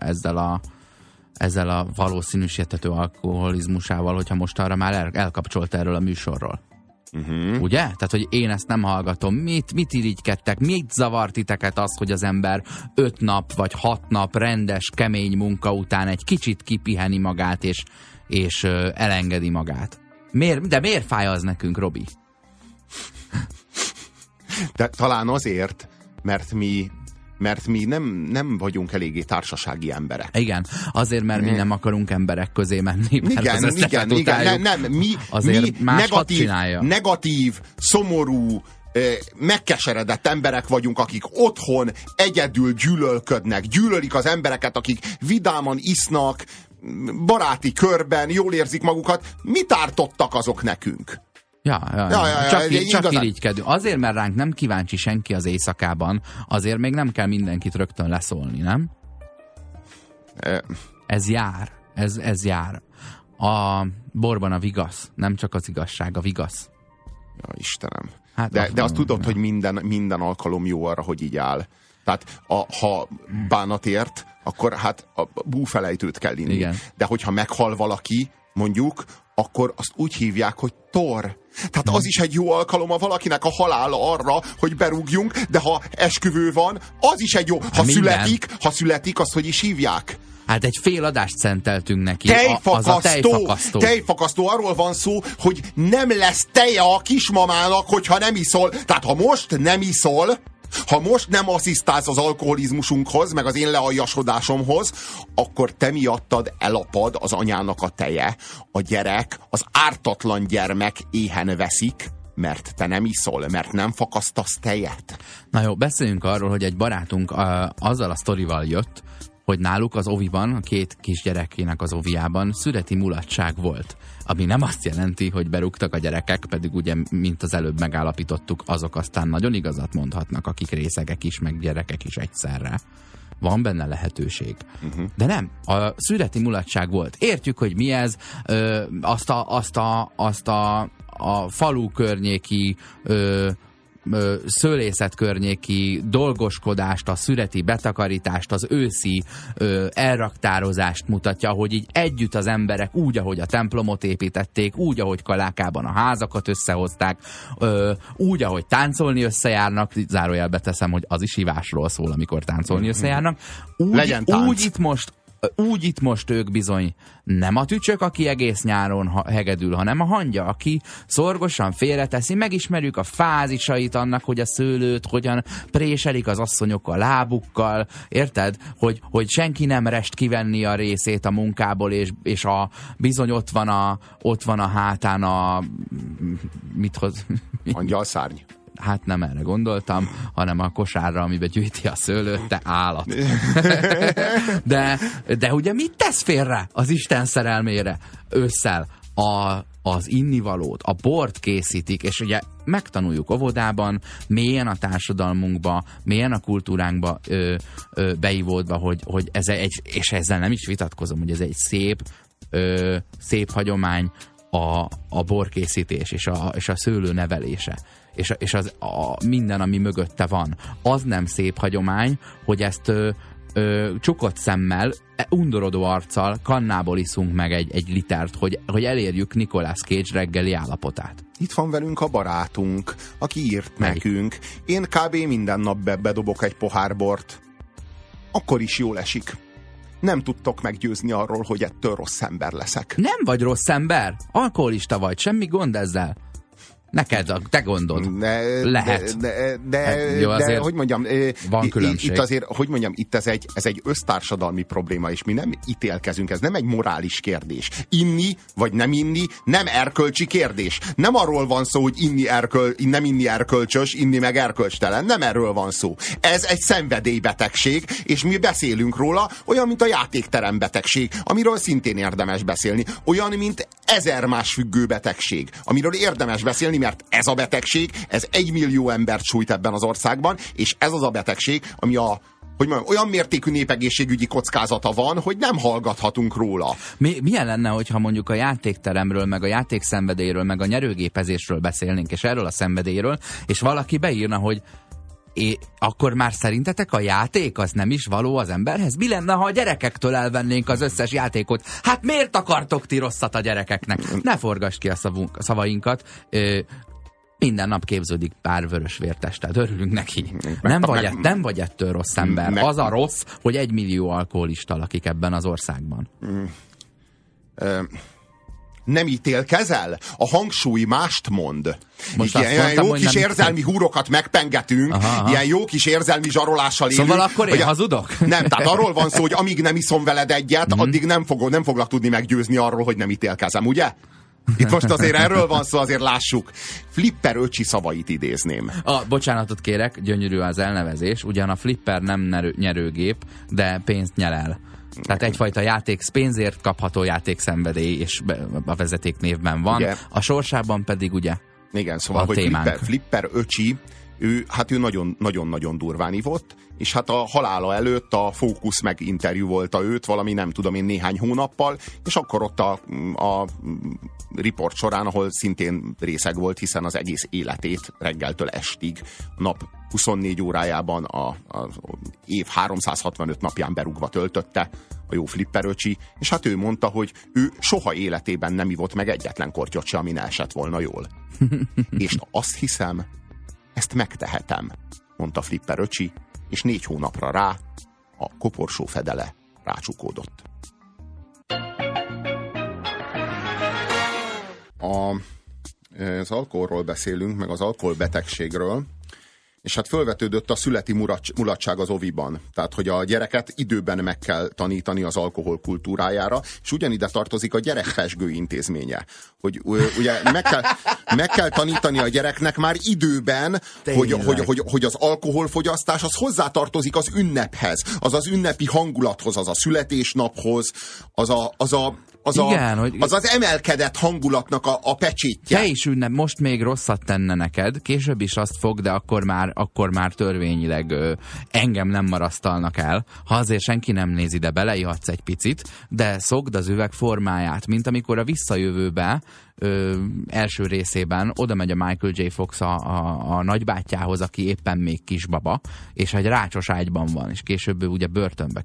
ezzel a valószínűsítető alkoholizmusával, hogyha most arra már elkapcsolt erről a műsorról. Ugye? Tehát, hogy én ezt nem hallgatom. Mit irigykedtek? Mit zavart titeket az, hogy az ember 5 nap vagy 6 nap rendes, kemény munka után egy kicsit kipiheni magát, és elengedi magát? De miért fáj az nekünk, Robi? De talán azért, mert mi nem vagyunk eléggé társasági emberek. Igen, azért, mert mi nem akarunk emberek közé menni. Igen, mi negatív, szomorú, megkeseredett emberek vagyunk, akik otthon egyedül gyűlölik az embereket, akik vidáman isznak, baráti körben, jól érzik magukat. Mit ártottak azok nekünk? Csak irigykedünk. Azért, mert ránk nem kíváncsi senki az éjszakában, azért még nem kell mindenkit rögtön leszólni, nem? Ez jár. Ez jár. A borban a vigasz, nem csak az igazság, a vigasz. Ja, Istenem. Hát de azt tudod, hogy minden alkalom jó arra, hogy így áll. Tehát ha bánat ért, akkor hát a búfelejtőt kell inni. Igen. De hogyha meghal valaki, mondjuk, akkor azt úgy hívják, hogy tor. Tehát az is egy jó alkalom a valakinek a halála arra, hogy berúgjunk, de ha esküvő van, az is egy jó. Ha születik, azt hogy is hívják? Hát egy fél adást szenteltünk neki. Az a tejfakasztó. Tejfakasztó, arról van szó, hogy nem lesz teje a kismamának, hogyha nem iszol. Tehát ha most nem iszol, ha most nem asszisztálsz az alkoholizmusunkhoz, meg az én lealjasodásomhoz, akkor te miattad elapad az anyának a teje. A gyerek, az ártatlan gyermek éhen veszik, mert te nem iszol, mert nem fakasztasz tejet. Na jó, beszéljünk arról, hogy egy barátunk azzal a sztorival jött, hogy náluk az oviban, a 2 kisgyerekének az oviában születi mulatság volt. Ami nem azt jelenti, hogy berúgtak a gyerekek, pedig ugye, mint az előbb megállapítottuk, azok aztán nagyon igazat mondhatnak, akik részegek is, meg gyerekek is egyszerre. Van benne lehetőség. De nem, a születi mulatság volt. Értjük, hogy mi ez, azt a falu környéki szőlészet környéki dolgoskodást, a szüreti betakarítást, az őszi elraktározást mutatja, hogy így együtt az emberek úgy, ahogy a templomot építették, úgy, ahogy Kalákában a házakat összehozták, úgy, ahogy táncolni összejárnak, zárójelbe teszem, hogy az is hívásról szól, amikor táncolni összejárnak, úgy itt most ők bizony nem a tücsök, aki egész nyáron hegedül, hanem a hangya, aki szorgosan félreteszi. Megismerjük a fázisait annak, hogy a szőlőt hogyan préselik az asszonyok a lábukkal, érted? Hogy senki nem rest kivenni a részét a munkából, és bizony ott van a hátán mit hoz? Angyalszárny. Hát nem erre gondoltam, hanem a kosárra, amiben gyűjti a szőlőt, te állat. De ugye mit tesz félre az Isten szerelmére? Ősszel az innivalót, a bort készítik, és ugye megtanuljuk óvodában, mélyen a társadalmunkba, mélyen a kultúránkba beivódva, hogy ez és ezzel nem is vitatkozom, hogy ez egy szép hagyomány a borkészítés és a szőlő nevelése. És minden, ami mögötte van. Az nem szép hagyomány, hogy ezt csukott szemmel, undorodó arccal kannából iszunk meg egy litert, hogy elérjük Nicolas Cage reggeli állapotát. Itt van velünk a barátunk, aki írt nekünk. Én kb. Minden nap bedobok egy pohár bort. Akkor is jól esik. Nem tudtok meggyőzni arról, hogy ettől rossz ember leszek. Nem vagy rossz ember? Alkoholista vagy, semmi gond ezzel. Neked, te gondod. Lehet. De hogy mondjam, van különbség. Itt azért, hogy mondjam, itt ez egy össztársadalmi probléma, és mi nem ítélkezünk, ez nem egy morális kérdés. Inni, vagy nem inni, nem erkölcsi kérdés. Nem arról van szó, hogy nem inni erkölcsös, inni meg erkölcstelen. Nem erről van szó. Ez egy szenvedélybetegség, és mi beszélünk róla, olyan, mint a játékterembetegség, amiről szintén érdemes beszélni. Olyan, mint 1000 más függő betegség, amiről érdemes beszélni, mert ez a betegség, ez 1 millió embert sújt ebben az országban, és ez az a betegség, ami olyan mértékű népegészségügyi kockázata van, hogy nem hallgathatunk róla. Milyen lenne, hogyha mondjuk a játékteremről, meg a játékszenvedélyről, meg a nyerőgépezésről beszélnénk, és erről a szenvedélyről, és valaki beírna, hogy akkor már szerintetek a játék az nem is való az emberhez? Mi lenne, ha a gyerekektől elvennénk az összes játékot? Hát miért akartok ti rosszat a gyerekeknek? Ne forgass ki a szavainkat. Minden nap képződik pár vörös vértestet. Örülünk neki. Nem vagy ettől rossz ember. Az a rossz, hogy 1 millió alkoholista lakik ebben az országban. Nem ítélkezel? A hangsúly mást mond. Ilyen jó kis érzelmi húrokat megpengetünk, ilyen jó kis érzelmi zsarolással élünk. Szóval akkor én hazudok? Nem, tehát arról van szó, hogy amíg nem iszom veled egyet, addig nem foglak tudni meggyőzni arról, hogy nem ítélkezem, ugye? Itt most azért erről van szó, azért lássuk. Flipper öcsi szavait idézném. Bocsánatot kérek, gyönyörű az elnevezés. Ugyan a Flipper nem nyerőgép, de pénzt nyer el. Tehát egyfajta pénzért kapható játékszenvedély, és a vezetéknévben van. Ugye. A sorsában pedig ugye igen, szóval, hogy Flipper öcsi, ő nagyon-nagyon durván ivott, és hát a halála előtt a Focus meginterjúvolta őt valami nem tudom én néhány hónappal, és akkor ott a riport során, ahol szintén részeg volt, hiszen az egész életét reggeltől estig, nap 24 órájában, a év 365 napján berúgva töltötte a jó Flipper öcsi, és hát ő mondta, hogy ő soha életében nem ivott meg egyetlen kortyot se, ami ne esett volna jól. És azt hiszem, ezt megtehetem, mondta Flipper öcsi, és 4 hónapra rá a koporsó fedele rácsukódott. Az alkoholról beszélünk, meg az alkoholbetegségről, és hát fölvetődött a születi mulatság az oviban. Tehát, hogy a gyereket időben meg kell tanítani az alkohol kultúrájára, és ugyanide tartozik a gyerekpezsgő intézménye. Hogy ugye meg kell tanítani a gyereknek már időben, hogy az alkoholfogyasztás az hozzátartozik az ünnephez, az ünnepi hangulathoz, az a születésnaphoz, az emelkedett hangulatnak a pecsétje. Te is most még rosszat tenne neked, később is azt fog, de akkor már törvényileg engem nem marasztalnak el. Ha azért senki nem néz ide, beleihatsz egy picit, de szokd az üveg formáját, mint amikor a Visszajövőbe első részében oda megy a Michael J. Fox a nagybátyjához, aki éppen még kisbaba, és egy rácsos ágyban van, és később ő ugye börtönbe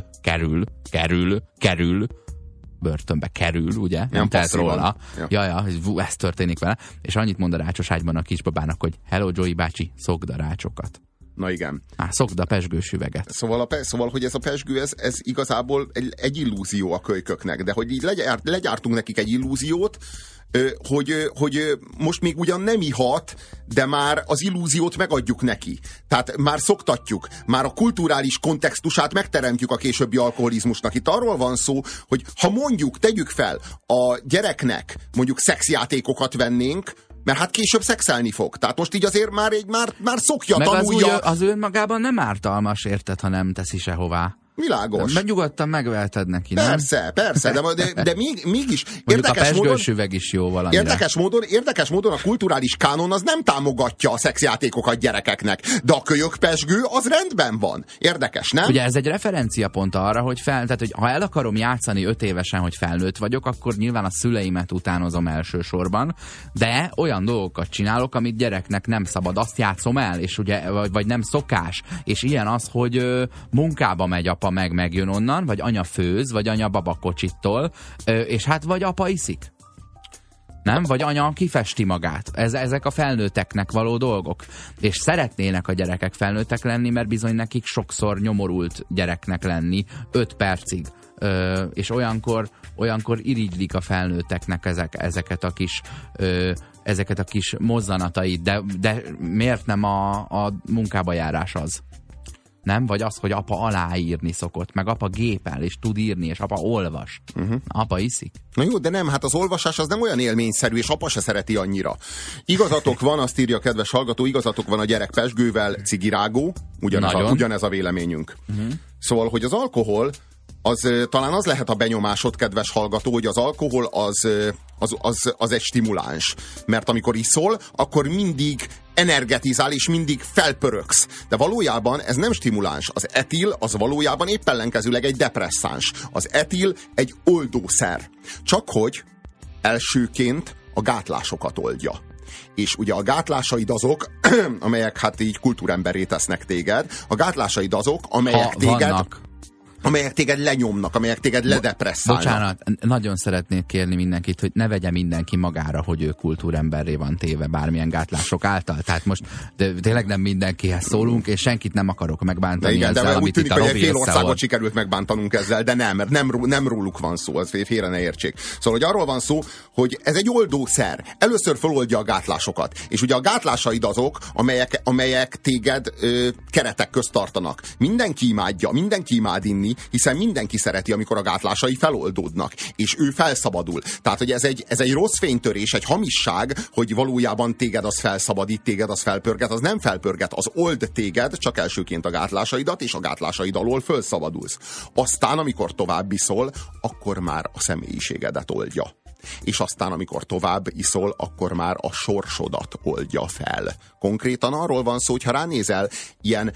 kerül, börtönbe kerül, ugye? Nem telt róla. Ja, ez történik vele. És annyit mond a rácsos ágyban a kisbabának, hogy hello Joey bácsi, szokd a rácsokat. Na igen. Szokd a pezsgős üveget. Szóval, hogy ez a pezsgő, ez igazából egy illúzió a kölyköknek, de hogy így legyártunk nekik egy illúziót, hogy most még ugyan nem ihat, de már az illúziót megadjuk neki. Tehát már szoktatjuk, már a kulturális kontextusát megteremtjük a későbbi alkoholizmusnak. Itt arról van szó, hogy ha mondjuk, tegyük fel, a gyereknek mondjuk szexjátékokat vennénk, mert hát később szexelni fog. Tehát most így azért már szokja, meg tanulja. Az önmagában nem ártalmas, érted, ha nem teszi sehová. Világos. Mert nyugodtan megveheted neki, nem? Persze, de mégis érdekes módon... üveg is jó valamire. Érdekes módon a kulturális kánon az nem támogatja a szexjátékokat gyerekeknek, de a kölyökpezsgő az rendben van. Érdekes, nem? Ugye ez egy referenciapont arra, hogy tehát, hogy ha el akarom játszani 5 évesen, hogy felnőtt vagyok, akkor nyilván a szüleimet utánozom elsősorban, de olyan dolgokat csinálok, amit gyereknek nem szabad. Azt játszom el, és ugye, vagy nem szokás. És ilyen az, hogy munkába megy apa, megjön onnan, vagy anya főz, vagy anya babakocsittól, és hát vagy apa iszik. Nem? Vagy anya kifesti magát. Ezek a felnőtteknek való dolgok. És szeretnének a gyerekek felnőttek lenni, mert bizony nekik sokszor nyomorult gyereknek lenni 5 percig. És olyankor irigylik a felnőtteknek ezeket a kis ezeket a kis mozzanatait, de miért nem a munkába járás az? Nem? Vagy az, hogy apa aláírni szokott, meg apa gépel, és tud írni, és apa olvas. Apa iszik. Na jó, de nem, hát az olvasás az nem olyan élményszerű, és apa se szereti annyira. Igazatok van, azt írja a kedves hallgató, igazatok van a gyerek pesgővel, cigirágó, ugyanez a véleményünk. Szóval, hogy az alkohol, talán az lehet a benyomásod, kedves hallgató, hogy az alkohol az egy stimuláns. Mert amikor iszol, akkor mindig energetizál, és mindig felpöröksz. De valójában ez nem stimuláns. Az etil az valójában épp ellenkezőleg egy depresszáns. Az etil egy oldószer. Csak hogy elsőként a gátlásokat oldja. És ugye a gátlásaid azok, amelyek hát így kultúremberré tesznek téged, a gátlásaid azok, amelyek téged lenyomnak, amelyek téged ledepresszálnak. Bocsánat, nagyon szeretnék kérni mindenkit, hogy ne vegye mindenki magára, hogy ő kultúremberré van téve bármilyen gátlások által. Tehát most tényleg nem mindenkihez szólunk, és senkit nem akarok megbántani igen, ezzel, de amit úgy tűnik, itt a hogy Robi fél országot összeholt. sikerült megbántanunk ezzel, de nem, mert nem róluk van szó, az félre ne értsék. Szóval, hogy arról van szó, hogy ez egy oldószer. Először feloldja a gátlásokat. És ugye a gátlásaid azok, amelyek téged keretek közt tartanak. Mindenki imádja, mindenki imád inni, hiszen mindenki szereti, amikor a gátlásai feloldódnak, és ő felszabadul. Tehát, hogy ez egy rossz fénytörés, egy hamisság, hogy valójában téged az felszabadít, téged az felpörget, az nem felpörget, az old téged, csak elsőként a gátlásaidat, és a gátlásaid alól felszabadulsz. Aztán, amikor tovább iszol, akkor már a személyiségedet oldja. És aztán, amikor tovább iszol, akkor már a sorsodat oldja fel. Konkrétan arról van szó, hogy ha ránézel ilyen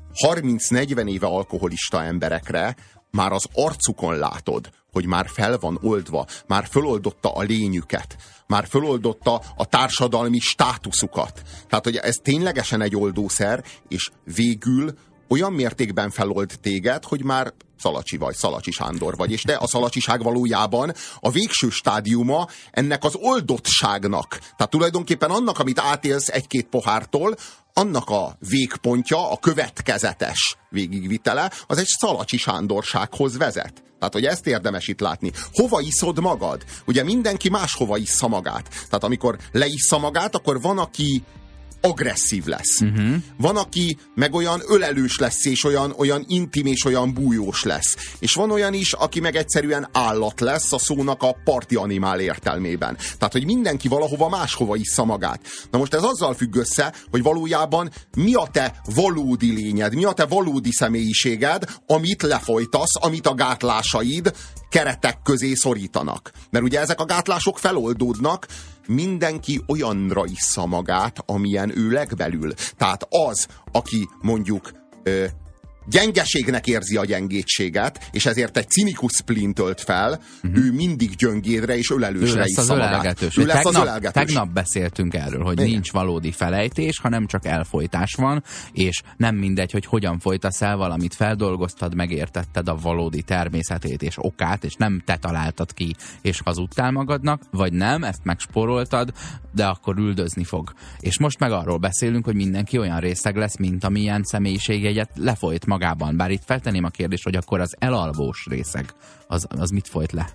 30-40 éve alkoholista emberekre, már az arcukon látod, hogy már fel van oldva, már föloldotta a lényüket, már föloldotta a társadalmi státuszukat. Tehát, hogy ez ténylegesen egy oldószer, és végül olyan mértékben felold téged, hogy már Szalacsi vagy, Szalacsi Sándor vagy, és te a szalacsiság valójában a végső stádiuma ennek az oldottságnak. Tehát tulajdonképpen annak, amit átélsz egy-két pohártól, annak a végpontja, a következetes végigvitele, az egy Szalacsi Sándorsághoz vezet. Tehát, hogy ezt érdemes itt látni. Hova iszod magad? Ugye mindenki máshova issza magát. Tehát amikor leissza magát, akkor van, aki agresszív lesz. Van, aki meg olyan ölelős lesz, és olyan intim, és olyan bújós lesz. És van olyan is, aki meg egyszerűen állat lesz a szónak a parti animál értelmében. Tehát, hogy mindenki valahova máshova issza magát. Na most ez azzal függ össze, hogy valójában mi a te valódi lényed, mi a te valódi személyiséged, amit lefolytasz, amit a gátlásaid keretek közé szorítanak. Mert ugye ezek a gátlások feloldódnak, mindenki olyanra issza magát, amilyen ő legbelül. Tehát az, aki mondjuk gyengeségnek érzi a gyengétséget, és ezért egy cinikus splint ölt fel, ő mindig gyöngédre és ölelősre issza magát. Ő lesz az ölelgetős. Tegnap beszéltünk erről, hogy nincs valódi felejtés, hanem csak elfojtás van, és nem mindegy, hogy hogyan folytasz el valamit, feldolgoztad, megértetted a valódi természetét és okát, és nem te találtad ki, és hazudtál magadnak, vagy nem, ezt megspóroltad, de akkor üldözni fog. És most meg arról beszélünk, hogy mindenki olyan részeg lesz, mint amilyen személyiségjegyet lefolyt magában. Bár itt feltenném a kérdést, hogy akkor az elalvós részeg, az mit folyt le?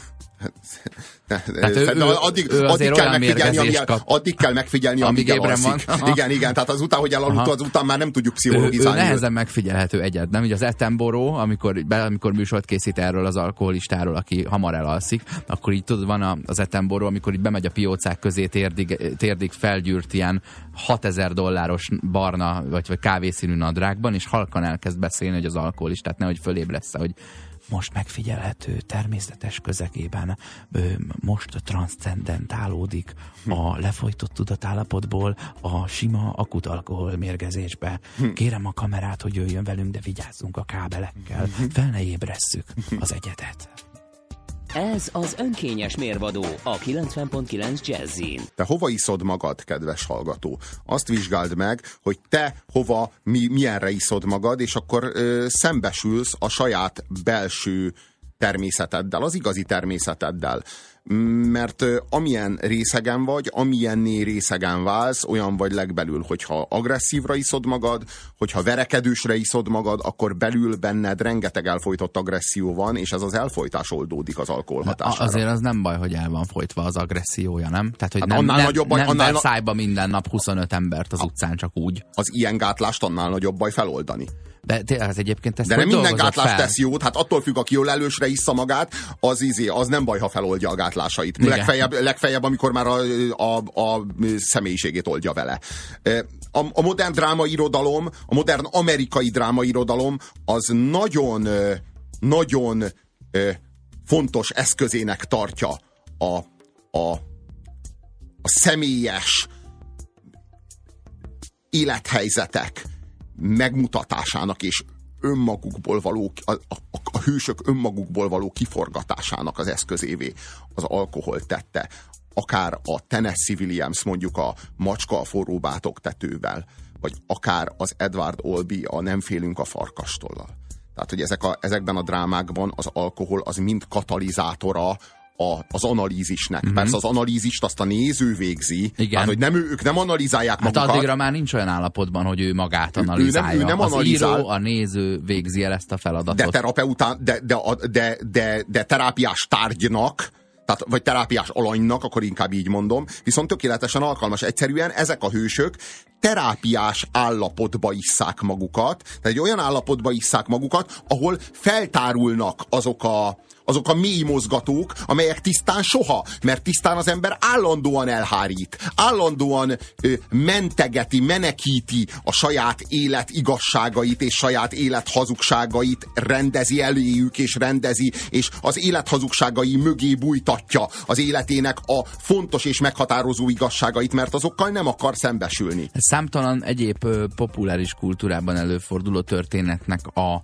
Addig kell megfigyelni, amíg elalszik. Igen, tehát azután, hogy elaludt, azután már nem tudjuk pszichologizálni. Ő nehezen megfigyelhető egyet, nem? Ugye az Attenborough, amikor műsort készít erről az alkoholistáról, aki hamar elalszik, akkor így tudod, van az Attenborough, amikor így bemegy a piócák közé térdig felgyűrt ilyen $6000 barna vagy kávészínű nadrágban, és halkan elkezd beszélni, hogy az alkoholistát nehogy fölébresz, hogy most megfigyelhető természetes közegében, most transzcendentálódik a lefolytott tudatállapotból a sima akut alkoholmérgezésbe. Kérem a kamerát, hogy jöjjön velünk, de vigyázzunk a kábelekkel. Fel ne ébresszük az egyedet. Ez az önkényes mérvadó a 90.9 Jazzin. Te hova iszod magad, kedves hallgató? Azt vizsgáld meg, hogy te hova, milyenre iszod magad, és akkor szembesülsz a saját belső természeteddel, az igazi természeteddel. Mert amilyen részegen vagy, amilyenné részegen válsz, olyan vagy legbelül. Hogyha agresszívra iszod magad, hogyha verekedősre iszod magad, akkor belül benned rengeteg elfojtott agresszió van, és ez az elfojtás oldódik az alkohol hatására. Azért az nem baj, hogy el van folytva az agressziója, nem? Tehát, hogy Hát nem, annál nem, nagyobb baj, nem annál ver szájba minden nap 25 embert az utcán csak úgy. Az ilyen gátlást annál nagyobb baj feloldani. De ez egyébként ezt de nem minden dolgozott gátlás fel? tesz jót, hát attól függ, aki jól elősre issza magát, az nem baj, ha feloldja a gátlásait. Legfeljebb, amikor már a személyiségét oldja vele. A modern drámairodalom, a modern amerikai drámairodalom az nagyon, nagyon fontos eszközének tartja a személyes élethelyzetek megmutatásának és önmagukból való, a hősök önmagukból való kiforgatásának az eszközévé az alkohol tette. Akár a Tennessee Williams, mondjuk a Macska a forró bátok tetővel, vagy akár az Edward Albee a Nem félünk a farkastollal. Tehát, hogy ezekben a drámákban az alkohol az mind katalizátora az analízisnek. Persze az analízist azt a néző végzi, tehát, hogy ők nem analizálják magukat. Hát addigra már nincs olyan állapotban, hogy ő magát analizálja. Ő nem az analizál. író, a néző végzi el ezt a feladatot. De terápiás tárgynak, tehát, vagy terápiás alanynak, akkor inkább így mondom, viszont tökéletesen alkalmas. Egyszerűen ezek a hősök terápiás állapotba isszák magukat, tehát egy olyan állapotba isszák magukat, ahol feltárulnak azok a mély mozgatók, amelyek tisztán soha, mert tisztán az ember állandóan elhárít, állandóan mentegeti, menekíti a saját élet igazságait és saját élet hazugságait, rendezi eléjük és rendezi, és az élet hazugságai mögé bújtatja az életének a fontos és meghatározó igazságait, mert azokkal nem akar szembesülni. Számtalan egyéb populáris kultúrában előforduló történetnek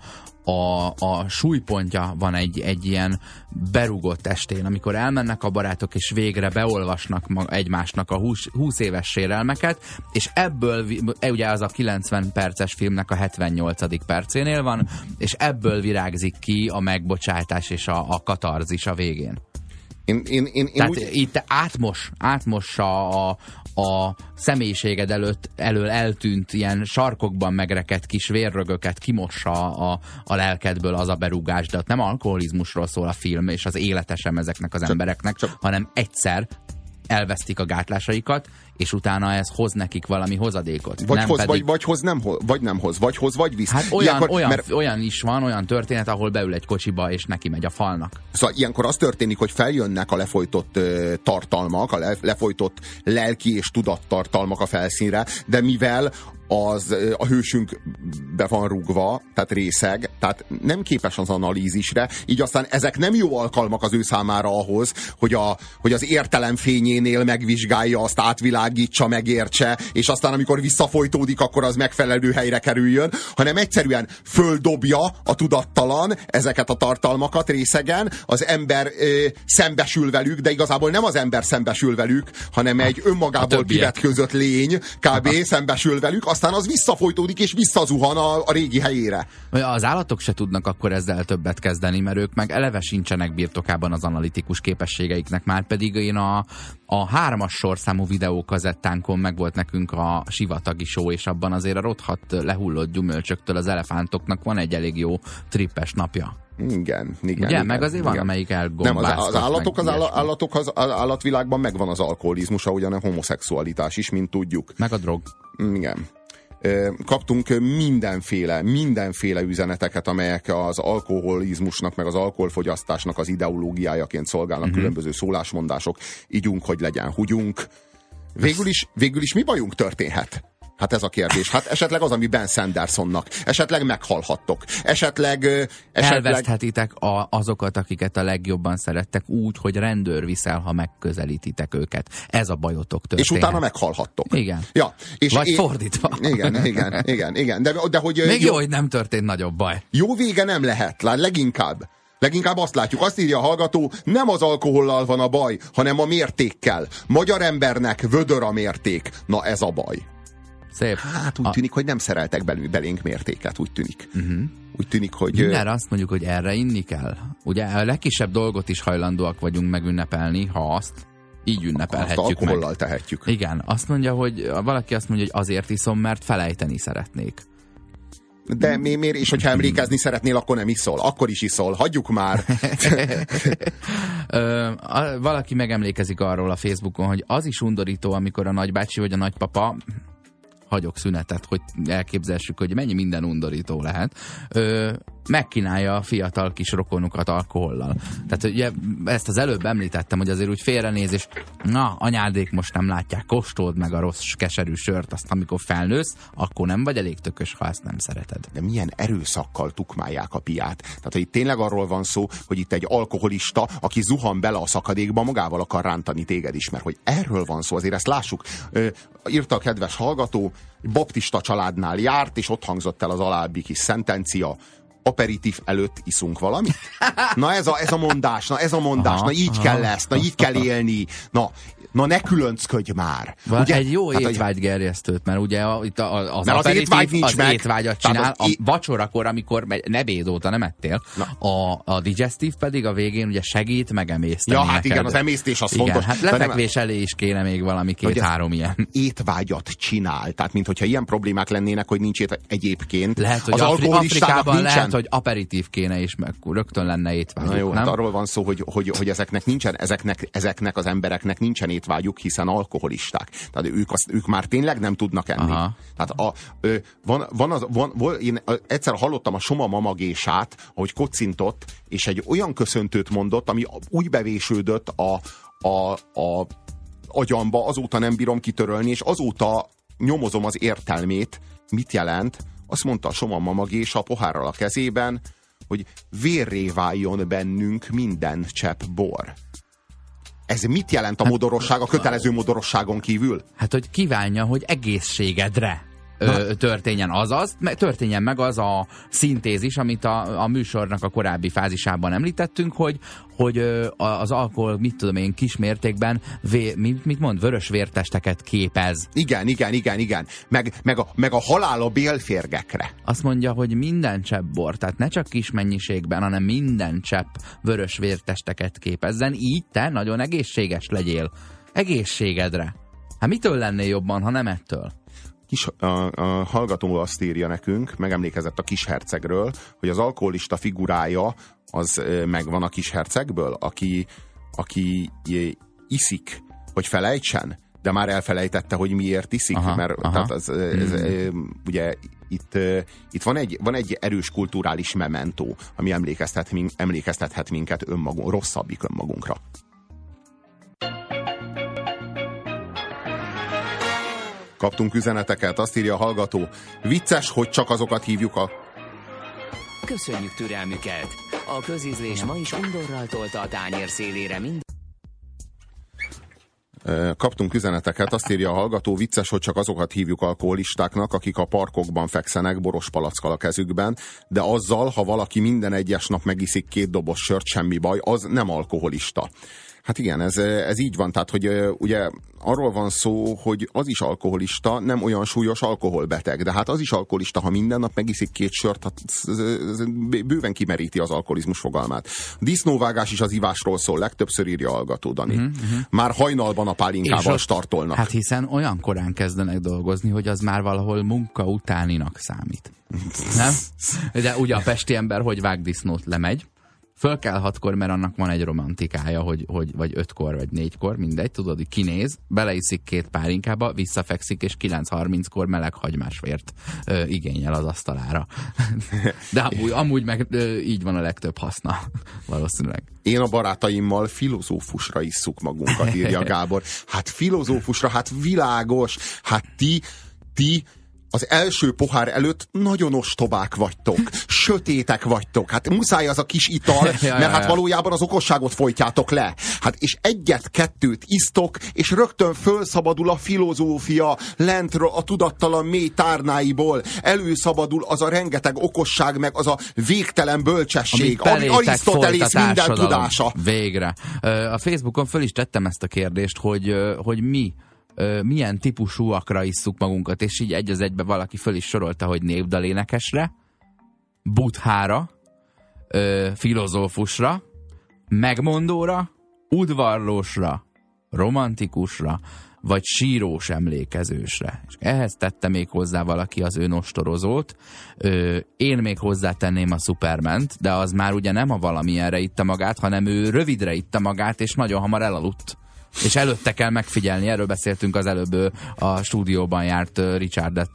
a súlypontja van egy ilyen berúgott estén, amikor elmennek a barátok, és végre beolvasnak egymásnak a 20 éves sérelmeket, és ebből, ugye az a 90 perces filmnek a 78. percénél van, és ebből virágzik ki a megbocsátás és a katarzis a végén. Tehát itt átmossa a személyiséged elől eltűnt ilyen sarkokban megrekedt kis vérrögöket, kimossa a lelkedből az a berúgás, de ott nem alkoholizmusról szól a film, és az élete sem ezeknek az embereknek, hanem egyszer elvesztik a gátlásaikat, és utána ez hoz nekik valami hozadékot. Vagy nem hoz, vagy visz. Hát olyan is van, olyan történet, ahol beül egy kocsiba, és neki megy a falnak. Szóval ilyenkor az történik, hogy feljönnek a lefolytott tartalmak, a lefolytott lelki és tudattartalmak a felszínre, de mivel a hősünk be van rúgva, tehát részeg, tehát nem képes az analízisre, így aztán ezek nem jó alkalmak az ő számára ahhoz, hogy az értelem fényénél megvizsgálja, azt átvilágítsa, megértse, és aztán amikor visszafolytódik, akkor az megfelelő helyre kerüljön, hanem egyszerűen földobja a tudattalan ezeket a tartalmakat részegen, az ember szembesül velük, de igazából nem az ember szembesül velük, hanem egy önmagából kivetközött lény kb. Szembesül velük, aztán az visszafolytódik és visszazuhan a régi helyére. Az állatok se tudnak akkor ezzel többet kezdeni, mert ők meg eleve sincsenek birtokában az analitikus képességeiknek, már pedig én a 3-as sorszámú videókazettánkon meg volt nekünk a sivatagi show, és abban azért a rothadt lehullott gyümölcsöktől az elefántoknak van egy elég jó trippes napja. Igen. Ugye? Meg azért van, amelyik elgombáztat. Nem, az állatvilágban megvan az alkoholizmus, ahogyan a homoszexualitás is, mint tudjuk. Meg a drog. Igen. Kaptunk mindenféle üzeneteket, amelyek az alkoholizmusnak, meg az alkoholfogyasztásnak az ideológiájaként szolgálnak, különböző szólásmondások, ígyunk, hogy legyen húgyunk. Végül is mi bajunk történhet? Hát ez a kérdés. Hát esetleg az, ami Ben Sandersonnak. Esetleg meghalhattok. Esetleg elveszthetitek azokat, akiket a legjobban szerettek úgy, hogy rendőr viszel, ha megközelítitek őket. Ez a bajotok történet. És utána meghalhattok. Igen. Ja, és vagy fordítva. Igen. De hogy még jó, hogy nem történt nagyobb baj. Jó vége nem lehet. Leginkább azt látjuk, azt írja a hallgató, nem az alkohollal van a baj, hanem a mértékkel. Magyar embernek vödör a mérték. Na ez a baj. Szép. Hát úgy tűnik, hogy nem szereltek belénk mértéket, úgy tűnik. Úgy tűnik, hogy... Mindenre azt mondjuk, hogy erre inni kell. Ugye a legkisebb dolgot is hajlandóak vagyunk megünnepelni, ha azt így ünnepelhetjük azt alkohollal meg. tehetjük. Igen, azt mondja, hogy valaki azt mondja, hogy azért iszom, mert felejteni szeretnék. De miért? És hogyha emlékezni szeretnél, akkor nem iszol. Akkor is iszol. Hagyjuk már. Valaki megemlékezik arról a Facebookon, hogy az is undorító, amikor a nagybácsi vagy a nagypapa, hagyok szünetet, hogy elképzelssük, hogy mennyi minden undorító lehet, megkínálja a fiatal kis rokonukat alkohollal. Tehát ugye ezt az előbb említettem, hogy azért úgy félrenéz, és na, anyádék most nem látják, kóstold meg a rossz, keserű sört, azt amikor felnősz, akkor nem vagy elég tökös, ha ezt nem szereted. De milyen erőszakkal tukmálják a piát. Tehát, hogy itt tényleg arról van szó, hogy itt egy alkoholista, aki zuhan bele a szakadékba, magával akar rántani téged is, mert hogy erről van szó, azért ezt lássuk. Írta a kedves hallgató, baptista családnál járt, és ott hangzott el az alábbi kis szentencia: aperitív előtt iszunk valamit? Na ez a mondás, na így kell lesz, na így kell élni, na ne különcködj már. Ugye? Egy jó étvágygerjesztőt, mert ugye itt az aperitív az étvágyat csinál, a vacsorakor, amikor nebéd óta nem ettél, a digestív pedig a végén ugye segít megemészteni. Ja, hát neked. Igen, az emésztés az igen, fontos. Hát lefekvés elé is kéne még valami 2-3 ilyen. Étvágyat csinál, tehát mint hogyha ilyen problémák lennének, hogy nincs egyébként. Lehet, hogy az alkoholistának nincsen. Lehet, hogy aperitív kéne is, meg rögtön lenne étvágyuk. Na jó, nem? hát arról van szó, hogy ezeknek nincsen, ezeknek az embereknek nincsen étvágyuk, hiszen alkoholisták. Tehát ők már tényleg nem tudnak enni. Aha. Tehát én egyszer hallottam a Soma mamagésát, ahogy kocintott, és egy olyan köszöntőt mondott, ami úgy bevésődött a agyamba, azóta nem bírom kitörölni, és azóta nyomozom az értelmét. Mit jelent? Azt mondta a Soma mamagésa pohárral a kezében, hogy vérré váljon bennünk minden csepp bor. Ez mit jelent a modorosság, a kötelező modorosságon kívül? Hát, hogy kívánja, hogy egészségedre történjen meg az a szintézis, amit a műsornak a korábbi fázisában említettünk, hogy az alkohol, mit tudom én, kismértékben vörös vértesteket képez. Igen. Meg a halál a bélférgekre. Azt mondja, hogy minden csepp bor, tehát ne csak kis mennyiségben, hanem minden csepp vörös vértesteket képezzen, így te nagyon egészséges legyél. Egészségedre. Hát mitől lennél jobban, ha nem ettől? A hallgató azt írja nekünk, megemlékezett a kishercegről, hogy az alkoholista figurája az megvan a kishercegből, aki iszik, hogy felejtsen, de már elfelejtette, hogy miért iszik, mert tehát ugye itt van egy erős kulturális mementó, ami emlékeztethet minket rosszabbik önmagunkra. Kaptunk üzeneteket, azt írja a hallgató: vicces, hogy csak azokat hívjuk a... Köszönjük türelmüket! A közízlés ma is undorral tolta a tányér szélére mind... Kaptunk üzeneteket, azt írja a hallgató: vicces, hogy csak azokat hívjuk alkoholistáknak, akik a parkokban fekszenek boros palackkal a kezükben, de azzal, ha valaki minden egyes nap megiszik 2 doboz sört, semmi baj, az nem alkoholista. Hát igen, ez így van, tehát hogy ugye arról van szó, hogy az is alkoholista, nem olyan súlyos alkoholbeteg, de hát az is alkoholista, ha minden nap megiszik 2 sört, hát ez bőven kimeríti az alkoholizmus fogalmát. Disznóvágás is az ivásról szól, legtöbbször írja a hallgató, Dani. Már hajnalban a pálinkával startolnak. Hát hiszen olyan korán kezdenek dolgozni, hogy az már valahol munka utáninak számít. Nem? De ugye a pesti ember, hogy vág disznót, lemegy, föl kell 6-kor, mert annak van egy romantikája, vagy 5-kor, vagy 4-kor, mindegy, tudod, hogy kinéz, beleiszik 2 pálinkába, visszafekszik, és 9:30-kor meleg hagymásvért igényel az asztalára. De amúgy meg így van a legtöbb haszna, valószínűleg. Én a barátaimmal filozófusra isszuk magunkat, írja Gábor. Hát filozófusra, hát világos, hát ti az első pohár előtt nagyon ostobák vagytok, sötétek vagytok, hát muszáj az a kis ital, mert hát valójában az okosságot folytjátok le. Hát és 1-2 isztok, és rögtön fölszabadul a filozófia lentről a tudattalan mély tárnáiból, előszabadul az a rengeteg okosság, meg az a végtelen bölcsesség, ami Arisztotelész minden tudása. Végre. A Facebookon föl is tettem ezt a kérdést, hogy milyen típusúakra isszuk magunkat, és így egy az egybe valaki föl is sorolta, hogy népdalénekesre, Buddhára, filozófusra, megmondóra, udvarlósra, romantikusra, vagy sírós emlékezősre. És ehhez tette még hozzá valaki az ő nostorozót. Én még hozzátenném a Superment, de az már ugye nem a valamilyenre itta magát, hanem ő rövidre itta magát, és nagyon hamar elaludt. És előtte kell megfigyelni, erről beszéltünk az előbb, a stúdióban járt Richard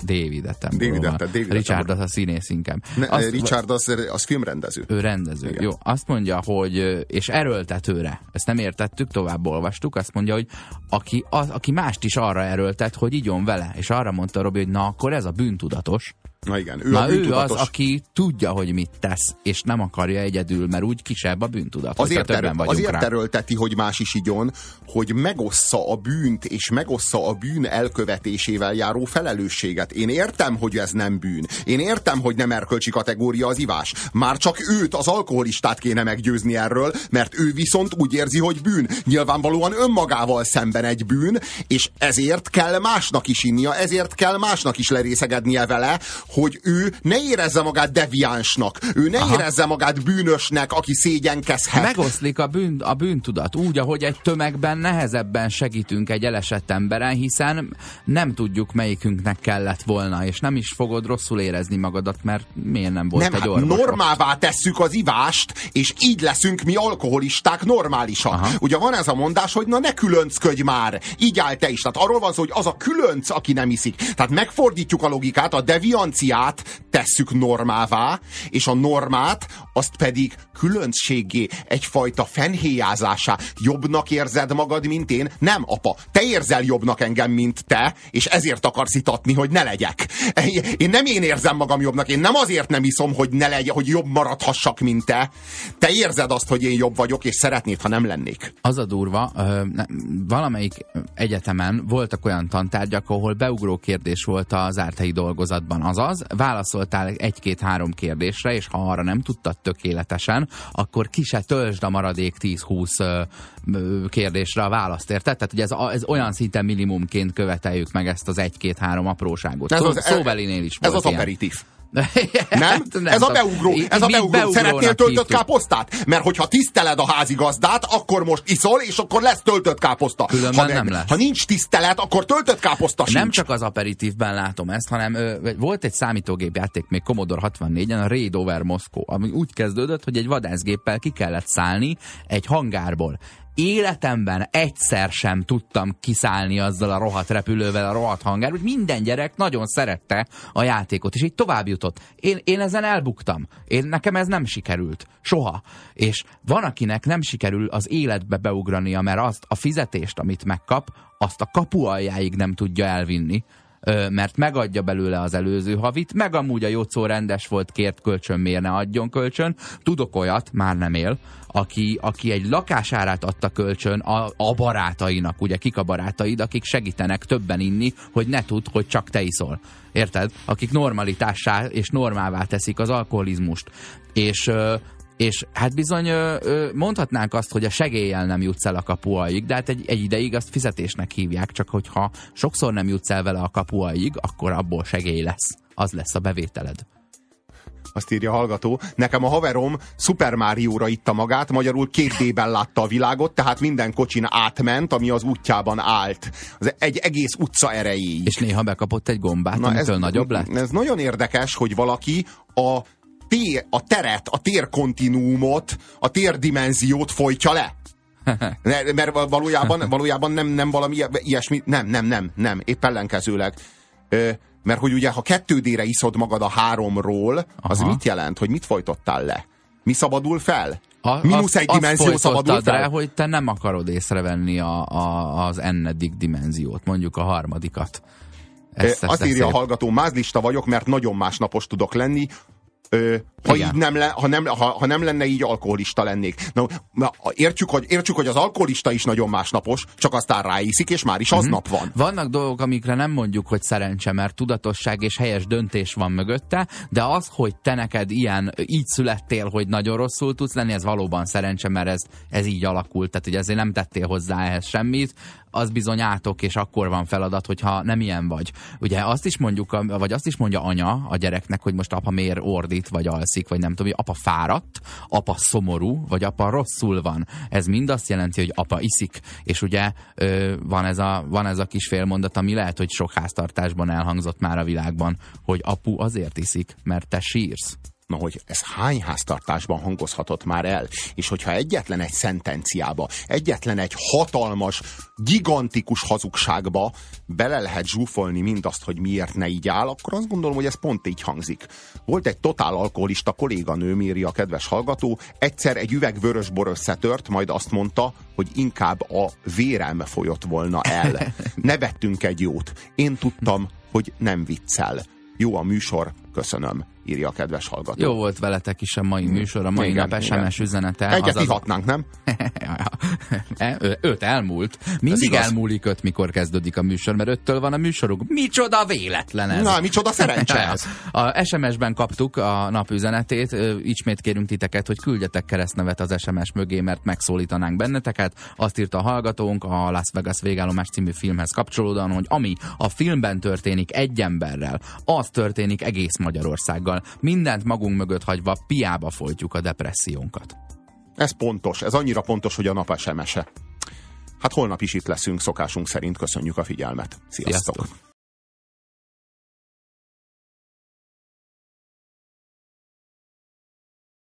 Richard az a színész inkább. Richard az filmrendező. Ő rendező. Igen. Jó, azt mondja, hogy, és erőltetőre, ezt nem értettük, tovább olvastuk, azt mondja, hogy aki mást is arra erőltet, hogy igyon vele, és arra mondta Robi, hogy na akkor ez a bűntudatos. Na igen, ő az, aki tudja, hogy mit tesz, és nem akarja egyedül, mert úgy kisebb a bűntudat. Azért erőlteti, hogy más is igyon, hogy megossza a bűnt, és megossza a bűn elkövetésével járó felelősséget. Én értem, hogy ez nem bűn. Én értem, hogy nem erkölcsi kategória az ivás. Már csak őt, az alkoholistát kéne meggyőzni erről, mert ő viszont úgy érzi, hogy bűn. Nyilvánvalóan önmagával szemben egy bűn, és ezért kell másnak is innia, ezért kell másnak is lerészegednie vele, hogy ő ne érezze magát deviánsnak, ő ne érezze magát bűnösnek, aki szégyenkezhet. Megoszlik a bűntudat úgy, ahogy egy tömegben nehezebben segítünk egy elesett emberen, hiszen nem tudjuk, melyikünknek kellett volna, és nem is fogod rosszul érezni magadat, mert miért nem volt egy orvos. Normává tesszük az ivást, és így leszünk mi alkoholisták normálisak. Aha. Ugye van ez a mondás, hogy na ne különcködj már, így áll te is. Tehát arról van szó, hogy az a különc, aki nem iszik. Tehát megfordítjuk a logikát, a devianciát tesszük normává, és a normát azt pedig különbséggé, egyfajta fenhéjázásá. Jobbnak érzed magad, mint én? Nem, apa. Te érzel jobbnak engem, mint te, és ezért akarsz itatni, hogy ne legyek. Én érzem magam jobbnak, én nem azért nem iszom, hogy ne legyek, hogy jobb maradhassak, mint te. Te érzed azt, hogy én jobb vagyok, és szeretnéd, ha nem lennék. Az a durva, valamelyik egyetemen voltak olyan tantárgyak, ahol beugró kérdés volt az árthelyi dolgozatban. Azaz, válaszoltál 1-2-3 kérdésre, és ha arra nem tudtad tökéletesen, akkor ki se töltsd a maradék 10-20 kérdésre a választ, érted? Tehát, hogy ez olyan szinten minimumként követeljük meg ezt az 1-2-3 apróságot. Szóbelinél is volt ez az ilyen. Aperitív. Nem? Ez a beugró. Szeretnél töltött káposztát? Mert hogyha tiszteled a házigazdát, akkor most iszol, és akkor lesz töltött káposzta. Különben nem lesz. Ha nincs tisztelet, akkor töltött káposzta sincs. Nem csak az aperitívben látom ezt, hanem volt egy számítógépjáték még Commodore 64-en, a Raid over Moscow, ami úgy kezdődött, hogy egy vadászgéppel ki kellett szállni egy hangárból. Életemben egyszer sem tudtam kiszállni azzal a rohadt repülővel, a rohadt hangár, hogy minden gyerek nagyon szerette a játékot, és így tovább jutott. Én ezen elbuktam. Nekem ez nem sikerült. Soha. És van, akinek nem sikerül az életbe beugrania, mert azt a fizetést, amit megkap, azt a kapu aljáig nem tudja elvinni, mert megadja belőle az előző havit, meg amúgy a Jocó rendes volt, kért kölcsön, miért ne adjon kölcsön. Tudok olyat, már nem él, aki egy lakásárát adta kölcsön a barátainak, ugye kik a barátaid, akik segítenek többen inni, hogy ne tudd, hogy csak te iszol. Érted? Akik normalitássá és normává teszik az alkoholizmust. És hát bizony mondhatnánk azt, hogy a segéllyel nem jutsz el a kapuaig, de hát egy ideig azt fizetésnek hívják, csak hogyha sokszor nem jutsz el vele a kapuaig, akkor abból segély lesz. Az lesz a bevételed. Azt írja a hallgató, nekem a haverom Super Mario-ra itta magát, magyarul 2D-ben látta a világot, tehát minden kocsin átment, ami az útjában állt. Egy egész utca erejéig. És néha bekapott egy gombát, amitől nagyobb lett? Ez nagyon érdekes, hogy valaki a teret, a térkontinuumot, a térdimenziót folytja le. Mert valójában nem valami ilyesmi, nem, épp ellenkezőleg. Mert hogy ugye, ha 2D-re iszod magad a 3-ról, az mit jelent, hogy mit folytottál le? Mi szabadul fel? Mínusz egy dimenzió szabadul fel? Rá, hogy te nem akarod észrevenni az n-edik dimenziót, mondjuk a harmadikat. Azt írja a hallgató, mázlista vagyok, mert nagyon másnapos tudok lenni. Ha nem lenne így, alkoholista lennék. Na, értjük, hogy az alkoholista is nagyon másnapos, csak aztán ráiszik, és már is aznap van. Vannak dolgok, amikre nem mondjuk, hogy szerencse, mert tudatosság és helyes döntés van mögötte, de az, hogy te neked így születtél, hogy nagyon rosszul tudsz lenni, ez valóban szerencse, mert ez így alakult, tehát hogy ezért nem tettél hozzá ehhez semmit. az bizony átok, és akkor van feladat, hogyha nem ilyen vagy. Ugye azt is mondjuk, vagy azt is mondja anya a gyereknek, hogy most apa miért ordít, vagy alszik, vagy nem tudom, hogy apa fáradt, apa szomorú, vagy apa rosszul van. Ez mind azt jelenti, hogy apa iszik, és ugye van ez a kis félmondat, ami lehet, hogy sok háztartásban elhangzott már a világban, hogy apu azért iszik, mert te sírsz. Na, hogy ez hány háztartásban hangozhatott már el? És hogyha egyetlen egy szentenciába, egyetlen egy hatalmas, gigantikus hazugságba bele lehet zsúfolni mindazt, hogy miért ne így áll, akkor azt gondolom, hogy ez pont így hangzik. Volt egy totál alkoholista kolléganőm, írja a kedves hallgató, egyszer egy üveg vörösbor összetört, majd azt mondta, hogy inkább a vérem folyott volna el. Nevettünk egy jót. Én tudtam, hogy nem viccel. Jó a műsor, köszönöm, írja a kedves hallgató. Jó volt veletek is a mai műsor, a mai nap SMS üzenete. Egyet ihatnánk, nem? 5 elmúlt. Mindig elmúlik 5, mikor kezdődik a műsor, mert 5-től van a műsorunk. Micsoda véletlen ez! Na, micsoda szerencse ez! A SMS-ben kaptuk a nap üzenetét. Ismét kérünk titeket, hogy küldjetek keresztnevet az SMS mögé, mert megszólítanánk benneteket. Azt írta a hallgatónk a Las Vegas végállomás című filmhez kapcsolódóan, hogy ami a filmben történik egy emberrel, az történik egész Magyarországgal. Mindent magunk mögött hagyva piába folytjuk a depressziónkat. Ez pontos, ez annyira pontos, hogy a nap SMS-e. Hát holnap is itt leszünk, szokásunk szerint. Köszönjük a figyelmet. Sziasztok!